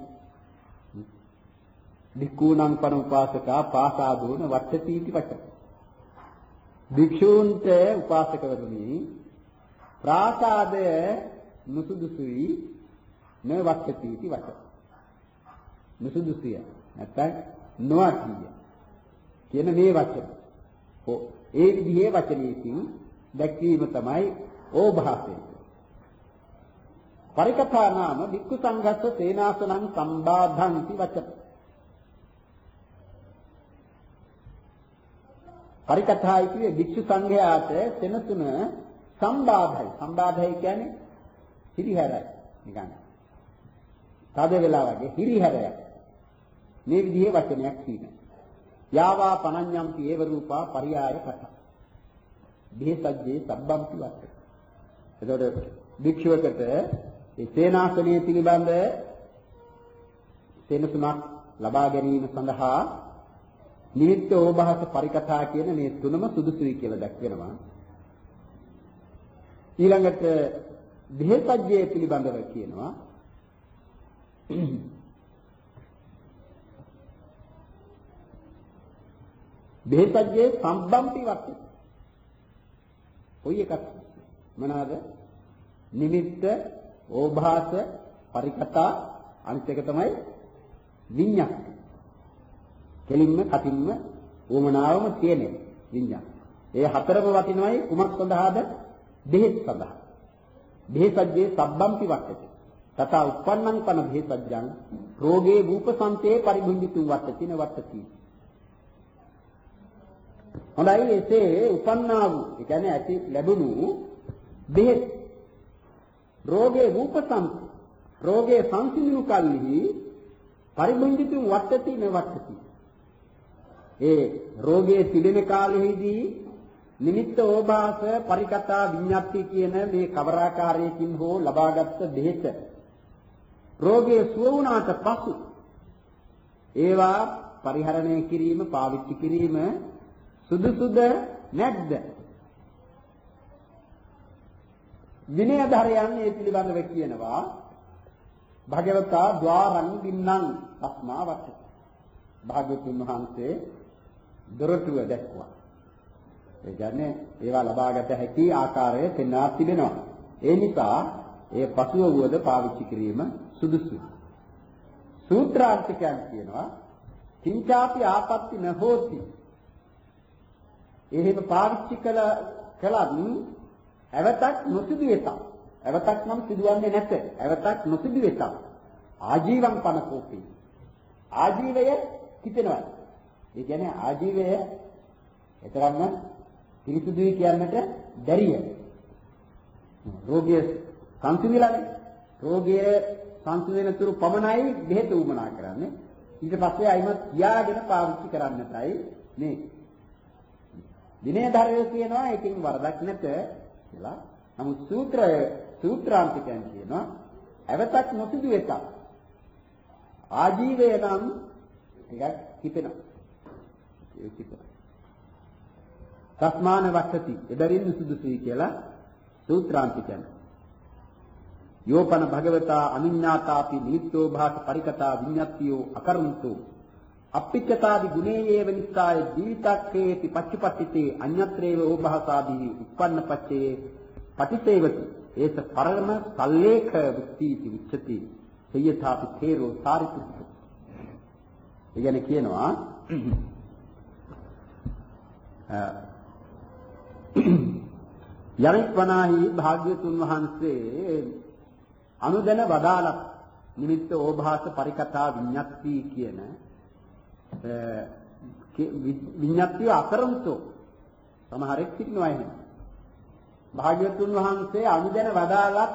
Speaker 1: වික්ඛූණං පන උපාසකා පාසාදෝන වට්ඨති වට්ඨ භික්ෂූන්ට උපාසකවරුනි ප්‍රාසාදය නුසුදුසුයි න වට්ඨති වට්ඨ නුසුදුසුය නැත්නම් නොඅතිය කියන මේ වචන. ඔව් ඒ විදිහේ වචනයකින් දැක්වීම තමයි ඕභාසය. පරිකථා නාම වික්ඛු සංඝස්ස සේනාසනං සම්බාධන්ති වචන. පරිකථායි කියේ වික්ෂු සංඝයාට සෙනසුන සම්බාධයි. සම්බාධයි කියන්නේ හිරිහැරයි නිකන්. තද වෙලා වගේ හිරිහැරයක්. මේ විදිහේ වචනයක් තියෙනවා. යාවා පණඤ්ඤම්පි ඒව රූපා පරියාය කත. බේසජ්ජේ සබ්බම්පි වත්. එතකොට භික්ෂුවකට ඒ සේනාසනයේ පිළිබඳ සෙනසුනක් ලබා ගැනීම සඳහා නිමිත්ත ඕභාස පරිකථා කියන මේ තුනම සුදුසුයි කියලා දැක්වෙනවා. ඊළඟට බේසජ්ජේ පිළිබඳව කියනවා බේසජ්ජේ සම්බම්පි වත්ති. කොයි එකක් මොනවාද? නිමිත්ත, ඕභාස, පරිකථා අනිත් එක තමයි විඤ්ඤාණ. කෙලින්ම කටින්ම උමනාවම තියෙන විඤ්ඤාණ. ඒ හතරම වටිනවයි කුමක් සඳහාද? බෙහෙත් සඳහා. බේසජ්ජේ සම්බම්පි වත්ති. තථා උප්පන්නං පන බේසජ්ජං රෝගේ රූපසන්තේ පරිභුංජිතුං වත්තතින වත්තති. හොඳයි එසේ උපන්නා වූ ඒ කියන්නේ ඇති ලැබුණු බෙහෙත් රෝගේ රූපසන්ත රෝගේ සංසිඳුණු කල්හි පරිභුංජිතුං වත්තති නවත්තති. ඒ රෝගයේ තිබෙන කාලෙහිදී නිමිත්ත ඕභාස පරිකථා විඤ්ඤාති කියන මේ කවරාකාරයකින් හෝ ලබාගත් බෙහෙත රෝගයේ සුව වුණාට පසු ඒවා පරිහරණය කිරීම පාවිච්චි කිරීම සුදුසුද නැද්ද? විනයධරයන් මේ පිළිබඳව කියනවා භගවතා ద్వාරං දින්නම් තස්මා වත්ති. භාග්‍යවතුන් වහන්සේ දොරටුව දැක්වා. ඒ කියන්නේ ඒවා ලබාගත හැකි ආකාරය පෙන්වා තිබෙනවා. ඒ නිසා ඒ පසුව වුවද පාවිච්චි කිරීම සුදුසුයි. සූත්‍රාර්ථකයන් කියනවා කිංචාපි ආපත්‍ති නහෝති. එහෙම පාවිච්චි කළ කලත් අවතක් නොසිදු වෙත. අවතක් නම් සිදුවන්නේ නැත. අවතක් නොසිදු වෙත. ආජීවං පනකෝපි. ආජීවය කිපෙනවා. ඒ කියන්නේ ආජීවය එතරම්ම පිරිසුදුයි කියන්නට බැරිය. රෝගය සංසිඳිලානේ. රෝගය සංසිඳෙන තුරු පමණයි බෙහෙත උමනා කරන්නේ. ඊට පස්සේ අයිමත් තියාගෙන පාවිච්චි කරන්නටයි මේ විනයධරය කියනවා ඒකෙන් වරදක් නැත කියලා. නමුත් සූත්‍රය සූත්‍රාන්තිකයන් කියනවා අවතක් නොසිදු වෙත. ආජීවය නම් ටිකක් කිපෙනවා. ඒක කිපෙනවා. තස්මාන වත්තති එබැවින් සුදුසුයි කියලා සූත්‍රාන්තිකයන්. යෝපන භගවතා අනිඤ්ඤාතාපි නිමිත්තෝ භාස පරිකථා විඤ්ඤාත්තියෝ අකරුන්තෝ අප්පිච්චතාදි ගුණේයේව නිස්සාය ජීවිතක්ඛේති පච්චපට්ඨිතේ අඤ්ඤත්‍රේව ඕභාසාදී උප්පන්න පච්චේ පටිසේවති ඒස පරම සල්ලේඛ වෘත්තීති උච්චති සයථාපි තේරෝ සාරිපුත්ත. එයන කියනවා යරික් වනාහි භාග්‍යතුන් වහන්සේ අනුදැන වදාළත් නිමිත්ත ඕභාස පරිකතා විඤ්ඤාති කියන විඤ්ඤාතිය අකරන්තෝ සමහරෙක් සිටිනවා එහෙම. භාග්‍යතුන් වහන්සේ අනුදැන වදාළත්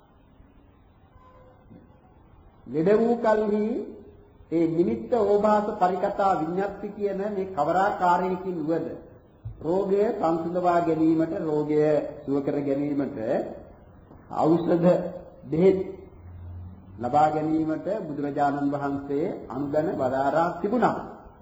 Speaker 1: ලෙඩ වූ කලෙහි ඒ නිමිත්ත ඕභාස පරිකතා විඤ්ඤාති කියන මේ කවරාකාරයකින් වද රෝගය සංසිඳවා ගැනීමට රෝගය සුව කර ගැනීමට ඖෂධ බෙහෙත් ලබා ගැනීමට බුදුරජාණන් වහන්සේ අනුදැන වදාරා තිබුණා.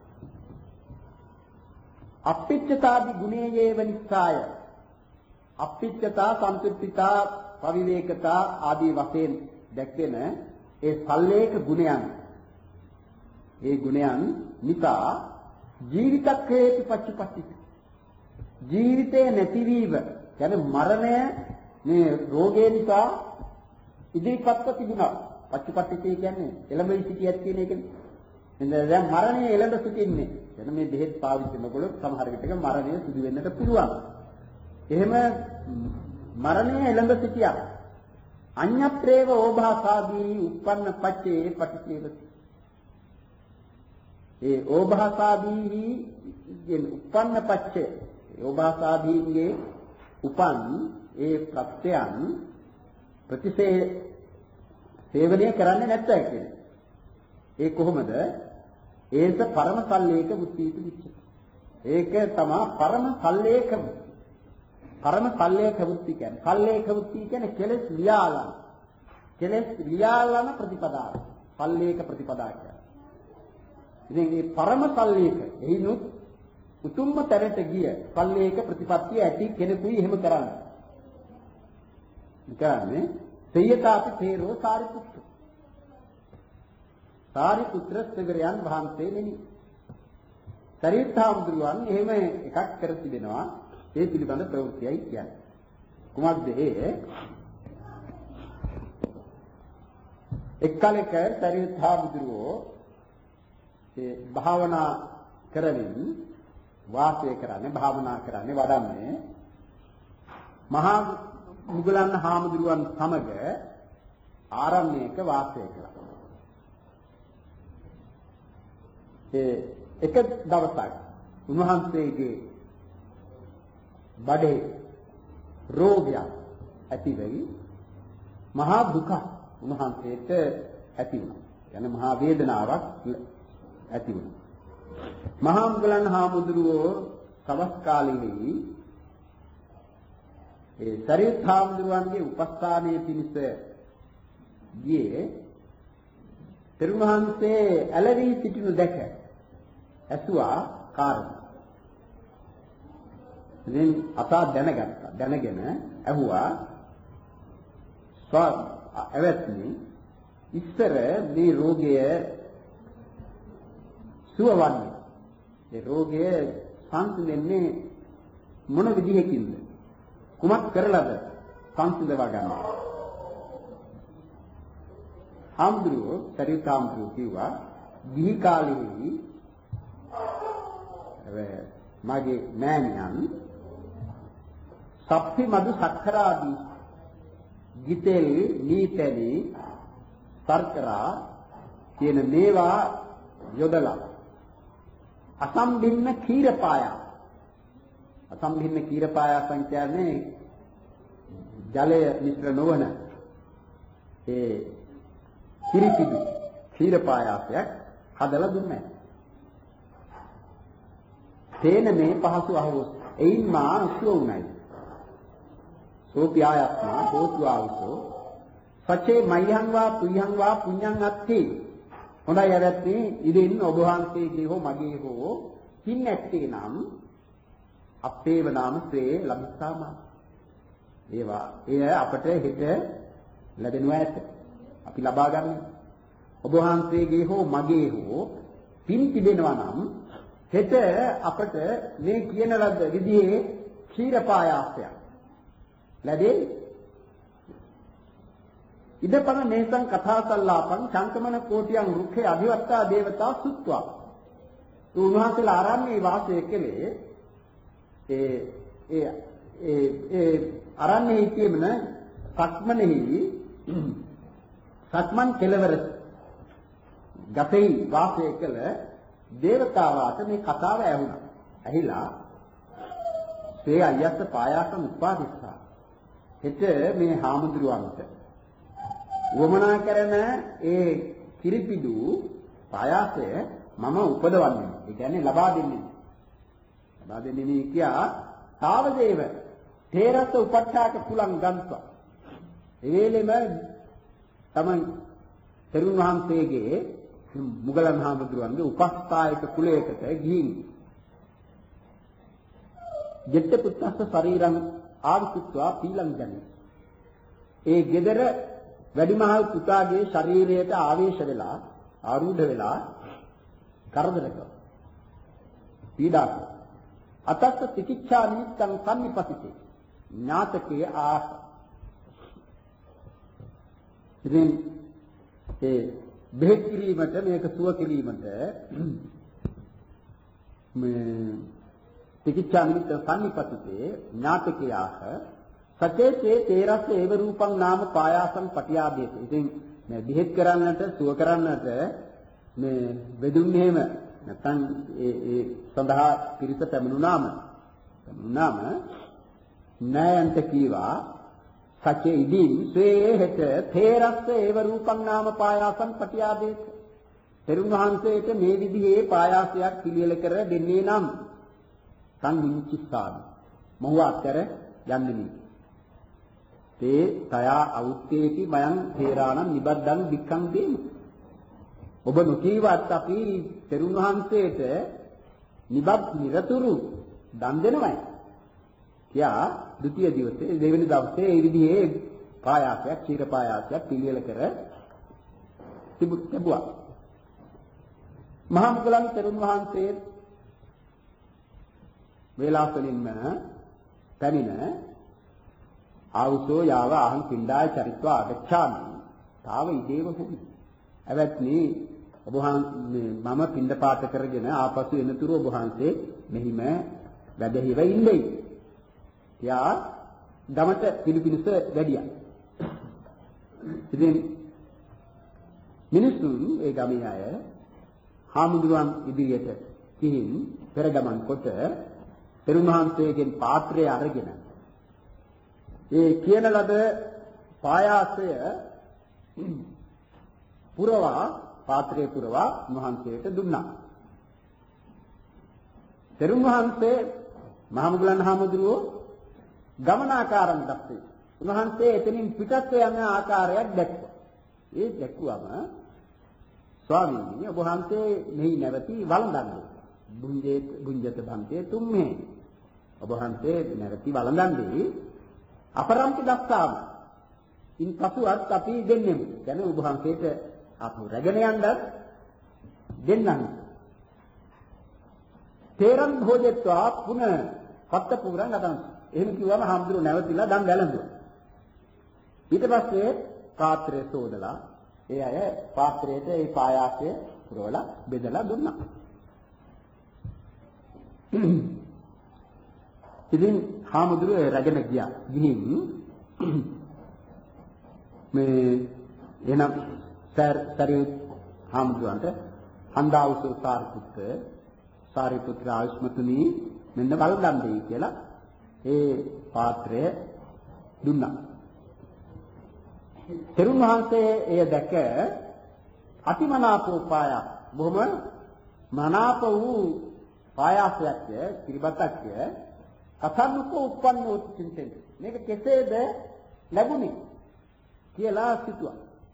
Speaker 1: අප්පිච්චතාදි ගුණයේව නිස්සාය අප්පිච්චතා සම්තුප්පිතා පවිවේකතා ආදී වශයෙන් දැක්වෙන ඒ සල්ලේක ගුණයන් ඒ ගුණයන් නිසා ජීවිතක්ඛේති පච්චපට්ටි ජීවිතේ නැතිවීම කියන්නේ මරණය මේ රෝගය නිසා ඉදිරිපත්ව තිබුණා. පච්චපට්ටි කියන්නේ එළඹ සිටියක් කියන එකනේ. එතන දැන් මරණය එළඹ සිටින්නේ. එතන මේ බෙහෙත් පාවිච්චි කරනකොට සමහර විටක මරණය සිදු වෙන්නට පුළුවන්. එහෙම මරණය එළඹ සිටියා. අඤ්ඤත්‍රේව ඕභාසාදී උප්පන්න පච්චේ පටිච්චේවති. ඒ ඕභාසාදී කියන උප්පන්න පච්චේ ඕභාසාදීන්ගේ උපන් ඒ ප්‍රත්‍යයන් ප්‍රතිසේ සේවනය කරන්නේ නැත්තයි කියන්නේ. ඒ කොහොමද? ඒස පරම සල්ලේක බුද්ධීති විච්ච. ඒක තමයි පරම සල්ලේක පරම සල්ලේක බුද්ධි කියන්නේ. සල්ලේක බුද්ධි කියන්නේ කෙලෙස් ලියාලන. කෙලෙස් ලියාලන ප්‍රතිපදාව. සල්ලේක ප්‍රතිපදාව කියන්නේ. ඉතින් මේ පරම සල්ලේක එයිනුත් උතුම්ම තැනට ගිය සල්ලේක ප්‍රතිපත්තිය ඇති කෙනෙකුයි එහෙම කරන්නේ. නිකන්නේ සේයතාපි තේරෝ සාරිපුත්‍ර. සාරිපුත්‍ර ස්ථවිරයන් වහන්සේ නෙමි. සරියුත්හාමුදුරුවන් එහෙම එකක් කර තිබෙනවා. ඒ පිළිබඳ ප්‍රවෘත්තියයි කියන්නේ. කුමක්ද ඒ? එක්කලක සරියුත්හාමුදුරුවෝ ඒ භාවනා කරමින් වාසය කරන්නේ භාවනා කරන්නේ වඩන්නේ මහා මුගලන් හාමුදුරුවන් සමග ආරණ්‍යයක වාසය කළා. ඒ එක දවසක් උන්වහන්සේගේ බඩේ රෝගයක් ඇති වෙයි මහා දුක උන්වහන්සේට ඇති වුණා. යන්නේ මහා වේදනාවක් ඇති වුණා. මහා මුගලන් හාමුදුරුවෝ සවස් කාලෙදී ඒ සරියුත් හාමුදුරුවන්ගේ උපස්ථානයේ පිණිස ගියේ තිරුමහන්සේ ඇලවි සිටිනු දැක ඇසුවා කාරණා. ඉතින් අතා දැනගත්තා. දැනගෙන ඇහුවා ස්වා ඇවැත්නි ඉස්සර මේ රෝගය සුවවන්නේ. ඒ රෝගය සංසිඳෙන්නේ මොන විදිහකින්ද? කුමක් කරලාද සංසිඳවා ගන්නවා? හාමුදුරුවෝ සරියුත් හාමුදුරුවෝ කිව්වා ගිහි කාලෙදී මගේ මෑණියන් සප්පි මදු සක්කරාදී ගිතෙල් නීතලි සර්කරා කියන මේවා යොදලා අසම්බින්න කීරපාය අසම්බින්න කීරපාය සංඛ්‍යානේ ජලය මිශ්‍ර නොවන ඒ කිරිපිඩු කීරපායයක් හදලා දුන්නා. තේන මේ පහසු අහවොස් එයින් මා සුව උනායි. සෝපියායත්මා හෝතු ආවසෝ සචේ මයං වා පුයං වා පුඤ්ඤං අත්ති. හොඳයි යැවැත්නි ඉදින් ඔබ වහන්සේගේ හෝ මගේ හෝ පින් ඇත්තේ නම් අපේව නාම ශ්‍රේ ලබ්ධාම. ඒවා එය අපට හෙට ලැබෙනවා ඇත. අපි ලබා ගන්න. ඔබ වහන්සේගේ හෝ මගේ හෝ පින් තිබෙනවා නම් හෙට අපට මේ කියන ලද විදිහේ ක්ෂීරපායාසයක් ලැබේ. ඉදපන මේසං කථාසල්ලාපං චංකමන කෝටියන් රුක්ඛේ අධිවත්තා දේවතා සුත්වා. උන්වහන්සේලා ආරාමයේ වාසය කළේ ඒ ඒ ඒ ඒ අරන්නේ කියමන සක්මනෙහි සක්මන් කෙලවර ගතේ වාසය කළ දේවතාවාට මේ කතාව ඇහුණා. ඇහිලා සේ අයස්ස පායාසම් උපාදිස්සා. හෙට මේ හාමුදුරුවන්ට වමනා කරන ඒ කිරිපිඩු පායාසය මම උපදවන්නේ. ඒ කියන්නේ ලබා දෙන්නේ. ලබා දෙන්නේ නේ කියා තාවදේව තේරස උපට්ඨාක කුලං ගන්නවා. ඒ වෙලෙම තමයි තෙරුන් වහන්සේගේ මුගලන් හාමුදුරුවන්ගේ උපස්ථායක කුලයකට ගිහින් ජෙට්ට පුත්තස්ස ශරීරං ආවිසුත්වා පීලංජනි. ඒ gedara වැඩිමහල් පුතාගේ ශරීරයට ආවේශ වෙලා ආරූඪ වෙලා කරදර කළා. පීඩා කළා. අතත් තිකිච්ඡා නිමිත්තං සම්නිපතිතේ ඥාතකේ ආස. ඉතින් ඒ බෙහෙත් කිරීමට මේක සුව කිරීමට මේ තිකිච්ඡා නිමිත්ත සම්නිපතිතේ ඥාතකේ ආස සචේතේ තේරස්ස ඒව රූපං නාම පායාසං පටියාදේත. ඉතින් මේ බෙහෙත් කරන්නට සුව කරන්නට මේ වෙදුන් එහෙම නැත්නම් ඒ ඒ සඳහා පිරිස පැමිණුනාම පැමිණුනාම නයන්ත කීවා සචේ ඉදින් සේ හෙට තේරස්ස ඒව රූපං නාම පායාසං පටියාදේත. තෙරුන් වහන්සේට මේ විදිහේ පායාසයක් පිළියෙල කර දෙන්නේ නම් සංවිච්චිස්සාමි මොහු අතර යන්නේ නේ. තේ තයා අවුත්තේති මයං තේරාණං නිබද්දං වික්ඛං දේම. ඔබ නොකීවත් අපි තෙරුන් වහන්සේට නිබත් නිරතුරු දන් දෙනවයි. කියා ද්විතීය දිවසේ දෙවෙනි දවසේ ඒ විදිහේ පායාසයක් ක්ෂීර පායාසයක් පිළියෙල කර තිබුණා. මහා මුගලන් තෙරුන් වහන්සේ වේලාසලින්ම පැමිණ ආවුසෝ යාව අහං පින්ඩාය චරිත්වා අගච්ඡාමි තාව ඉදේව හොමි. එවත්නි ඔබ වහන්සේ මම පින්ඩපාත කරගෙන ආපසු එනතුරු ඔබ වහන්සේ මෙහිම වැඩහිව ඉන්නේ. යා ගමට පිළිපිනිස වැඩියා. ඉතින් මිනිසුන් ඒ ගමේ අය හාමුදුරුවන් ඉදිරියට ගිහින් පෙරගමන් කොට තෙරුන් වහන්සේගෙන් පාත්‍රය අරගෙන ඒ කියන ලද පායාසය පුරවා පාත්‍රය පුරවා මහන්සේට දුන්නා. තෙරුන් වහන්සේ මහමුගලන් හාමුදුරුවෝ ගමනාකාරම් දැක්කේ. උන්වහන්සේ එතනින් පිටත් යන ආකාරයක් දැක්කා. ඒ දැක්කුවම ස්වාමීනි ඔබ වහන්සේ මෙහි නැවති වළඳන්නේ. බුඤ්ජේ බුඤ්ජත බන්තේ තුම්මේ. ඔබ වහන්සේ නැවති වළඳන්නේ අපරම්පි දක්තාම. ඉන් පසුවත් අපි දෙන්නෙමු. දැන් ඔබ වහන්සේට අපු රැගෙන යන්නත් දෙන්නම්. තේරම් භෝජත්වා පුන පත්ත පුරන් අදන්. එහෙම කිව්වම හාමුදුරුවෝ නැවතිලා දන් වැළඳුවා. ඊට පස්සේ පාත්‍රය සෝදලා ඒ අය පාත්‍රයට ඒ පායාසය පුරවලා බෙදලා දුන්නා. ඉතින් හාමුදුරුවෝ රැගෙන ගියා. ගිහින් මේ එනම් සරියුත් හාමුදුරන්ට හන්දාවුසෝ සාරිපුත්‍ර සාරිපුත්‍ර ආයුෂ්මතුනි මෙන්න වළඳන් දෙයි කියලා ඒ පාත්‍රය දුන්නා. තෙරුන් වහන්සේ එය දැක අතිමනාපෝ පායා බොහොම මනාප වූ පායාසයක්ය කිරිබතක්ය කතන්කෝ උප්පන්නෝ චින්තෙන් මේක කෙසේද ලැබුණේ කියලා සිතුවා.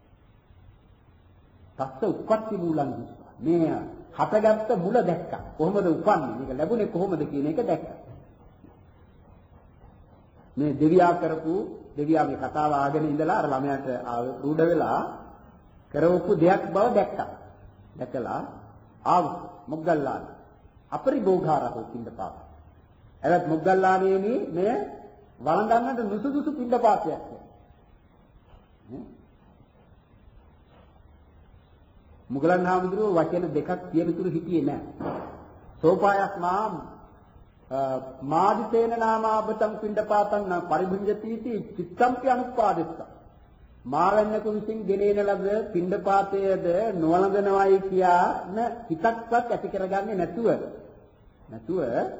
Speaker 1: තස්ස උප්පත්ති මූලං මේ හටගත්ත මුල දැක්කා. කොහොමද උපන්නේ? මේක ලැබුණේ කොහොමද කියන එක දැක්කා. මේ දෙවියා කරපු දෙවියාගේ කතාව ආගෙන ඉඳලා අර ළමයාට රූඩ වෙලා කරවපු දෙයක් බව දැක්කා. දැකලා ආව මොග්ගල්ලාන අපරිභෝගාරහෝ පින්ඩපාත. එවත් මොග්ගල්ලානේනි මේ වළඳන්නට නුසුදුසු පින්ඩපාතයක්. මුගලන් හාමුදුරුවෝ වචන දෙකක් කියන තුරු හිටියේ නැහැ. සෝපායක් නාම මාදිතේන නාමාබතං පිණ්ඩපාතං න පරිභුඤ්ජති इति චිත්තම්පි අනුපාදිස්ස. මාවැන්නකු විසින් ගෙනෙන ලද පිණ්ඩපාතයේද නොවළඳනවායි කියන හිතක්වත් ඇති කරගන්නේ නැතුව නැතුව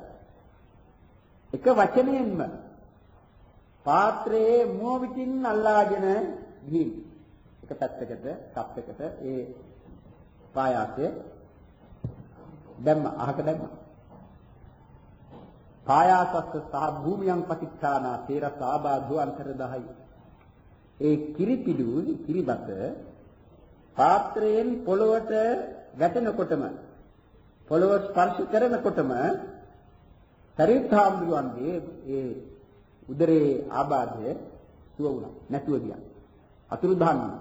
Speaker 1: එක වචනයෙන්ම පාත්‍රයේ මුව විටින් අල්ලාගෙන ගිහින් එක පැත්තකට කප් එකට ඒ පායාසය දැම්ම අහක දැම්ම පායාසස්ස සහ භූමියන් පතිච්ඡානා තේරස ආබාධෝ අන්තරදහයි. ඒ කිරිපිඩු කිරිබත පාත්‍රයෙන් පොළොවට වැටෙනකොටම පොළොව ස්පර්ශ කරනකොටම පරිත්‍යාගුවන්ගේ ඒ උදරේ ආබාධය සුව වුණා නැතුව ගියා. අතුරුදහන් වුණා.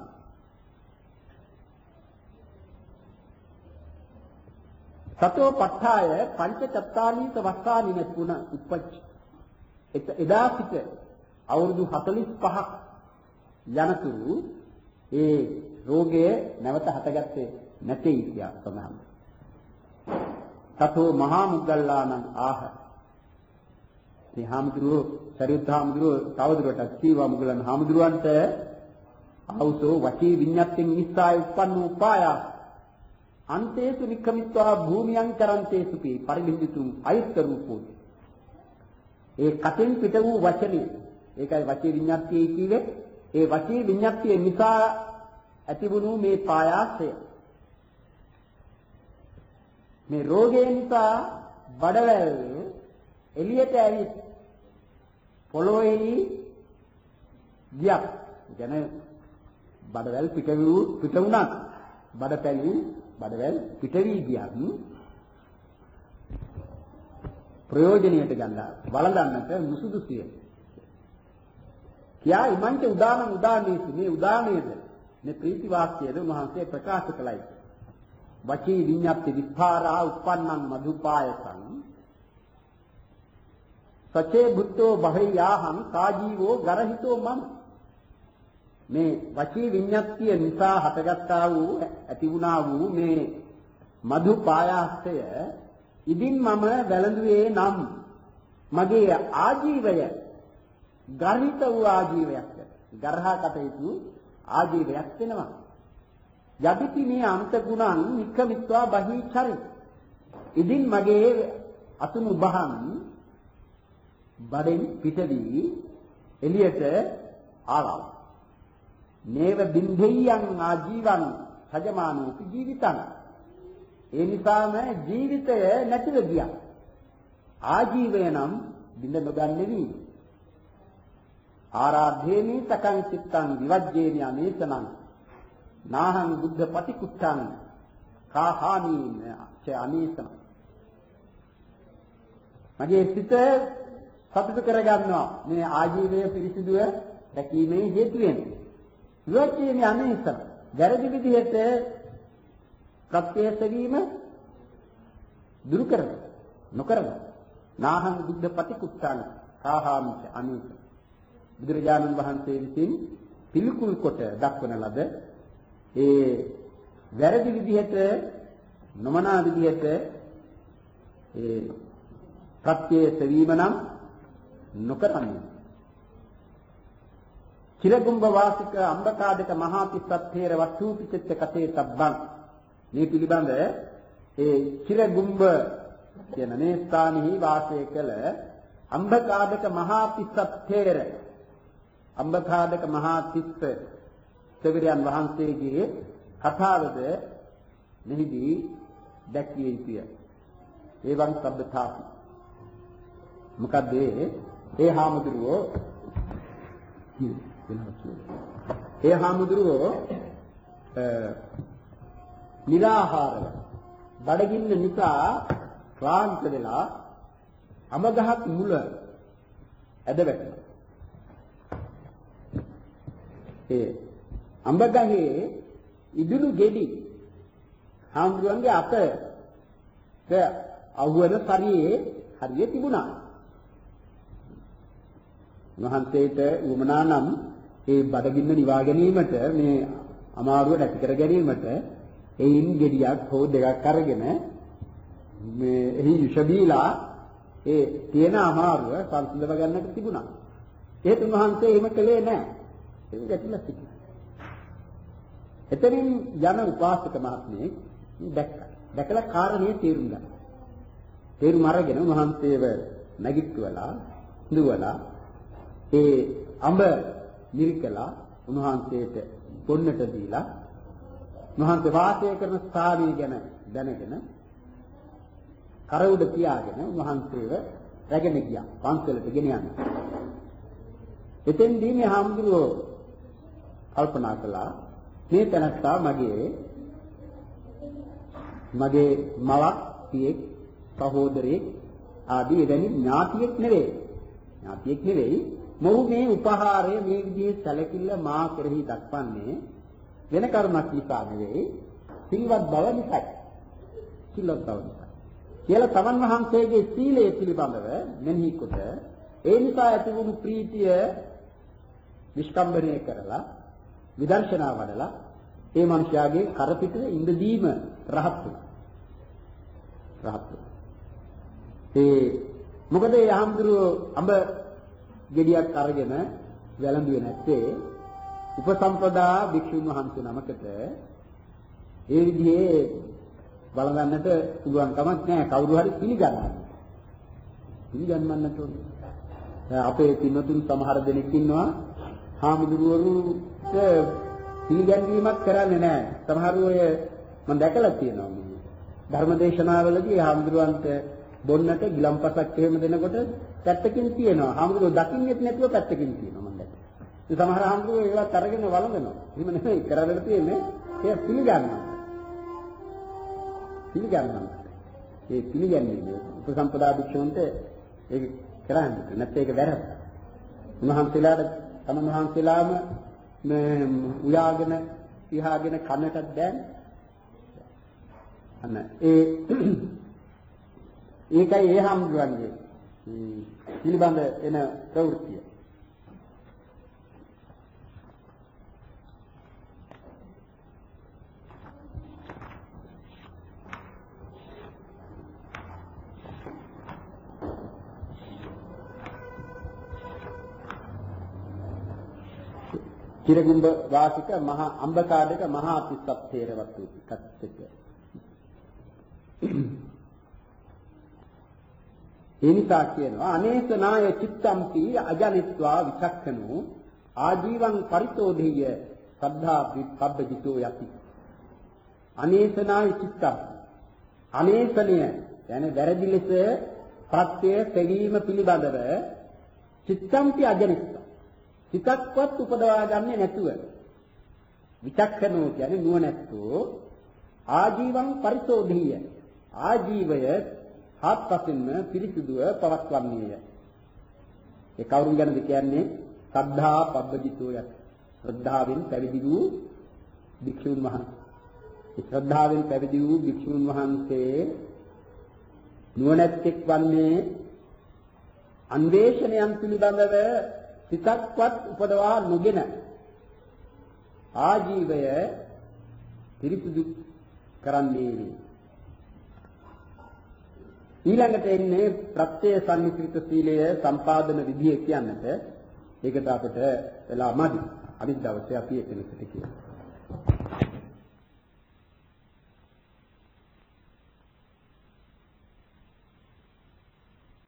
Speaker 1: සතෝ ප ဋ ාය පංච චත්තාලීස වස්සානි නෙතුණ උපච්ච. එදා සිට අවුරුදු හතළිස් පහක් යනතුරු ඒ රෝගය නැවත හටගත්තේ නැtei කියා සඳහන්. තතෝ මහා මුගල්ලානං ආහ. මේ හාමුදුරුවෝ සරියුත් හාමුදුරුවෝ තවදුරටත් කීවා මුගලන් හාමුදුරුවන්ට ආවුසෝ වචී විඤ්ඤාත්යෙන් නිස්සාය උප්පන්න උපායා අන්තේසු නික්කමිත්වා භූමියං කරන්තේසු පි පරිබින්දිතුම් අයුක්ත රූපෝ. ඒ කතෙන් පිට වූ වචනේ ඒකයි වචී විඤ්ඤාත්තිය කියේ. ඒ වචී විඤ්ඤාත්තිය නිසා ඇතිවුණු මේ පායාසය මේ රෝගය නිසා බඩවැල් එළියට ඇවිත් පොළොවේහි ගියා. කියන බඩවැල් පිට වූ පිට වුණා. බඩපැලි බඩවැල් පිට වී ගියත් ප්‍රයෝජනීයට ගන්න වළඳන්නට මුසුදුසිය. කියා ඉමංච උදානං උදානේසි මේ උදානයේද මේ ප්‍රීති වාක්‍යයද මහන්සිය ප්‍රකාශ කළයි. වචී විඤ්ඤාප්ති විස්තරා උප්පන්නං මధుපායසං සචේ බුද්ධෝ බහරියාහං කාජීවෝ ගරහිතෝ මම. මේ වචී විඤ්ඤාප්තිය නිසා හටගත්තා වූ ඇති වුණා වූ මේ මధుපායසය ඉදින් මම වැළඳුවේ නම් මගේ ආජීවය ගර්හිත වූ ආජීවයක් ගර්හා කටයුතු ආජීවයක් වෙනවා. යදිති මේ අන්ත ගුණං නික්කමිත්වා බහිචරි. ඉදින් මගේ අතුණු බහන් බඩෙන් පිටවී එළියට ආවා. නේව බින්දෙයං ආජීවං සජමානෝ ජීවිතං. ඒ නිසාම ජීවිතය නැතිව ගියා. ආජීවය නම් බින්ද නොගන්නෙවි. ආරාධේනි තකං චිත්තං විවජ්ජේනි අනේසනං නාහං බුද්ධ පටිකුච්ඡං කාහානි ච අනේසනං. මගේ සිත සතුට කරගන්නවා මේ ආජීවය පිරිසිදුව රැකීමේ හේතුවෙන්. විවජ්ජේනි අනේසනං වැරදි විදිහට ප්‍රත්‍යක්ෂ වීම දුරු කරන නොකරන නාහං බුද්ධ පටිකුච්ඡං කාහානි ච අනේසනං. බුදුරජාණන් වහන්සේ විසින් පිළිකුල් කොට දක්වන ලද ඒ වැරදි විදිහට නොමනා විදිහට ඒ ප්‍රත්‍යක්ෂ වීම නම් නොකරන්නේ. චිරගුම්බ වාසික අම්බකාදක මහා තිස්සත්තේර වස්සූපිච්ච කතේ තබ්බං. මේ පිළිබඳ ඒ චිරගුම්බ කියන මේ ස්ථානෙහි වාසය කළ අම්බකාදක මහා තිස්සත්තේර අම්බකාදක මහා තිස්ස සෙවිරයන් වහන්සේගේ කතාවද මෙහිදී දැක්විය යුතුය. ඒවන් සබ්බතාපි. මොකද ඒ හාමුදුරුවෝ ඒ හාමුදුරුවෝ නිරාහාරව බඩගින්න නිසා ක්ලාන්ත වෙලා අමගහක් මුල ඇද වැටෙනවා. ඒ අඹගහේ ඉදුණු ගෙඩි හාමුදුරන්ගේ අත අවුවන පරියේ හරිය තිබුණා. මහන්සේට උමනා නම් ඒ බඩගින්න නිවා ගැනීමට මේ අමාරුව නැති කර ගැනීමට එයින් ගෙඩියක් හෝ දෙකක් අරගෙන මේ එහි විෂ බීලා ඒ තියෙන අමාරුව සංසිඳව ගන්නට තිබුණා. ඒත් උන්වහන්සේ එහෙම කළේ නැහැ. ඒක ගැටිලා සිටියා. එතනින් යන උපාසක මහත්මයෙක් දැක්කා. දැකලා කාරණේ තේරුම් ගත්තා. තේරුම් අරගෙන උන්වහන්සේව නැගිට්ටුවලා දුවලා ඒ අඹ නිරිකලා උන්වහන්සේට පොන්නට දීලා උන්වහන්සේ වාසය කරන ස්ථානය ගැන දැනගෙන කර උඩ තියාගෙන උන්වහන්සේව රැගෙන ගියා පන්සලට ගෙන යන්න. එතෙන්දී මේ හාමුදුරුවෝ කල්පනා කළා මේ තැනත්තා මගේ මගේ මවක් පියෙක් සහෝදරයෙක් ආදී එවැනි ඥාතියෙක් නෙවෙයි. ඥාතියෙක් නෙවෙයි. මොහු මේ උපහාරය මේ විදිහේ සැලකිල්ල මා කෙරෙහි දක්වන්නේ වෙන කරුණක් නිසා නෙවෙයි. සිල්වත් බව නිසායි. සිල්වත් බව නිසා. කියලා තමන් වහන්සේගේ සීලය පිළිබඳව මෙනෙහි කොට ඒ නිසා ඇති වුණු ප්‍රීතිය විස්කම්බණය කරලා විදර්ශනා වඩලා ඒ මනුෂයාගේ කර පිටේ ඉඳ දීම රහත් වුණා. රහත් වුණා. ඒ මොකද ඒ ආම්දුරෝ අඹ ගෙඩියක් අරගෙන වැළඳුවේ නැත්තේ උපසම්පදා භික්ෂුන් වහන්සේ නමකට ඒ විදිහේ බලගන්නට පුළුවන් කමක් නැහැ. කවුරු හරි පිළිගන්නවා. පිළිගන්නන්නට ඕනේ. අපේ පින්වතුන් සමහර දෙනෙක් ඉන්නවා හාමුදුරුවරුට පිළිගැන්වීමක් කරන්නේ නැහැ. සමහර අය මම දැකලා තියෙනවා මේ ධර්මදේශනාවලදී හාමුදුරුවන්ට බොන්නට ගිලම්පසක් එහෙම දෙනකොට පැත්තකින් තියෙනවා. හාමුදුරුවෝ දකින්නෙත් නැතුව පැත්තකින් තියෙනවා මම දැක්කා. ඒ සමහර හාමුදුරුවෝ ඒවත් අරගෙන වළඳනවා. එහෙම නෙමෙයි කරගෙන තියෙන්නේ ඒ පිළිගන්නවා. පිළිගන්නවා. ඒ පිළිගන්නේ උපසම්පදා භික්ෂුන්ට ඒක කරන්නේ නැත්නම් ඒක වැරද්ද. උන්වහන්සේලාට තමන් වහන්සේලාම මේ උයාගෙන ඉහාගෙන කනටත් දැන් අන්න ඒ ඒකයි ඒ හම්දුවන්නේ පිළිබඳ එන ප්‍රවෘත්තිය. කිරගුම්බ වාසික මහා අම්බකාඩක මහා පිස්සත්තේරවත් වූ කච්චක. එනිසා කියනවා අනේසනාය චිත්තම්පි අජනිත්වා විචක්ඛනෝ ආජීවං පරිතෝධිය සද්ධා පබ්බජිතෝ යති. අනේසනාය චිත්තම් අනේසනය යන්නේ වැරදි ලෙස ප්‍රත්‍ය තැවීම පිළිබඳව චිත්තම්පි අජනිත්වා සිතක්වත් උපදවා ගන්නේ නැතුව විචක්ඛනෝ කියන්නේ නුවණැත්තෝ ආජීවං පරිතෝධිය ආජීවය හත්පසින්ම පිරිසුදුව පවත්වන්නේය. ඒ කවුරුන් ගැනද කියන්නේ? සද්ධා පබ්බජිතෝ යත්. ශ්‍රද්ධාවෙන් පැවිදි වූ භික්ෂුන් වහන්සේ. ඒ ශ්‍රද්ධාවෙන් පැවිදි වූ භික්ෂුන් වහන්සේ නුවණැත්තෙක් වන්නේ අන්වේෂණයන් පිළිබඳව සිතක්වත් උපදවා නොගෙන ආජීවය පිරිසුදු කරන්නේ. ඊළඟට එන්නේ ප්‍රත්‍ය සම්මිශ්‍රිත සීලය සම්පාදන විදිය කියන්නට ඒකට අපිට වෙලා මදි. අනිත් දවසේ අපි එතනකට කියමු.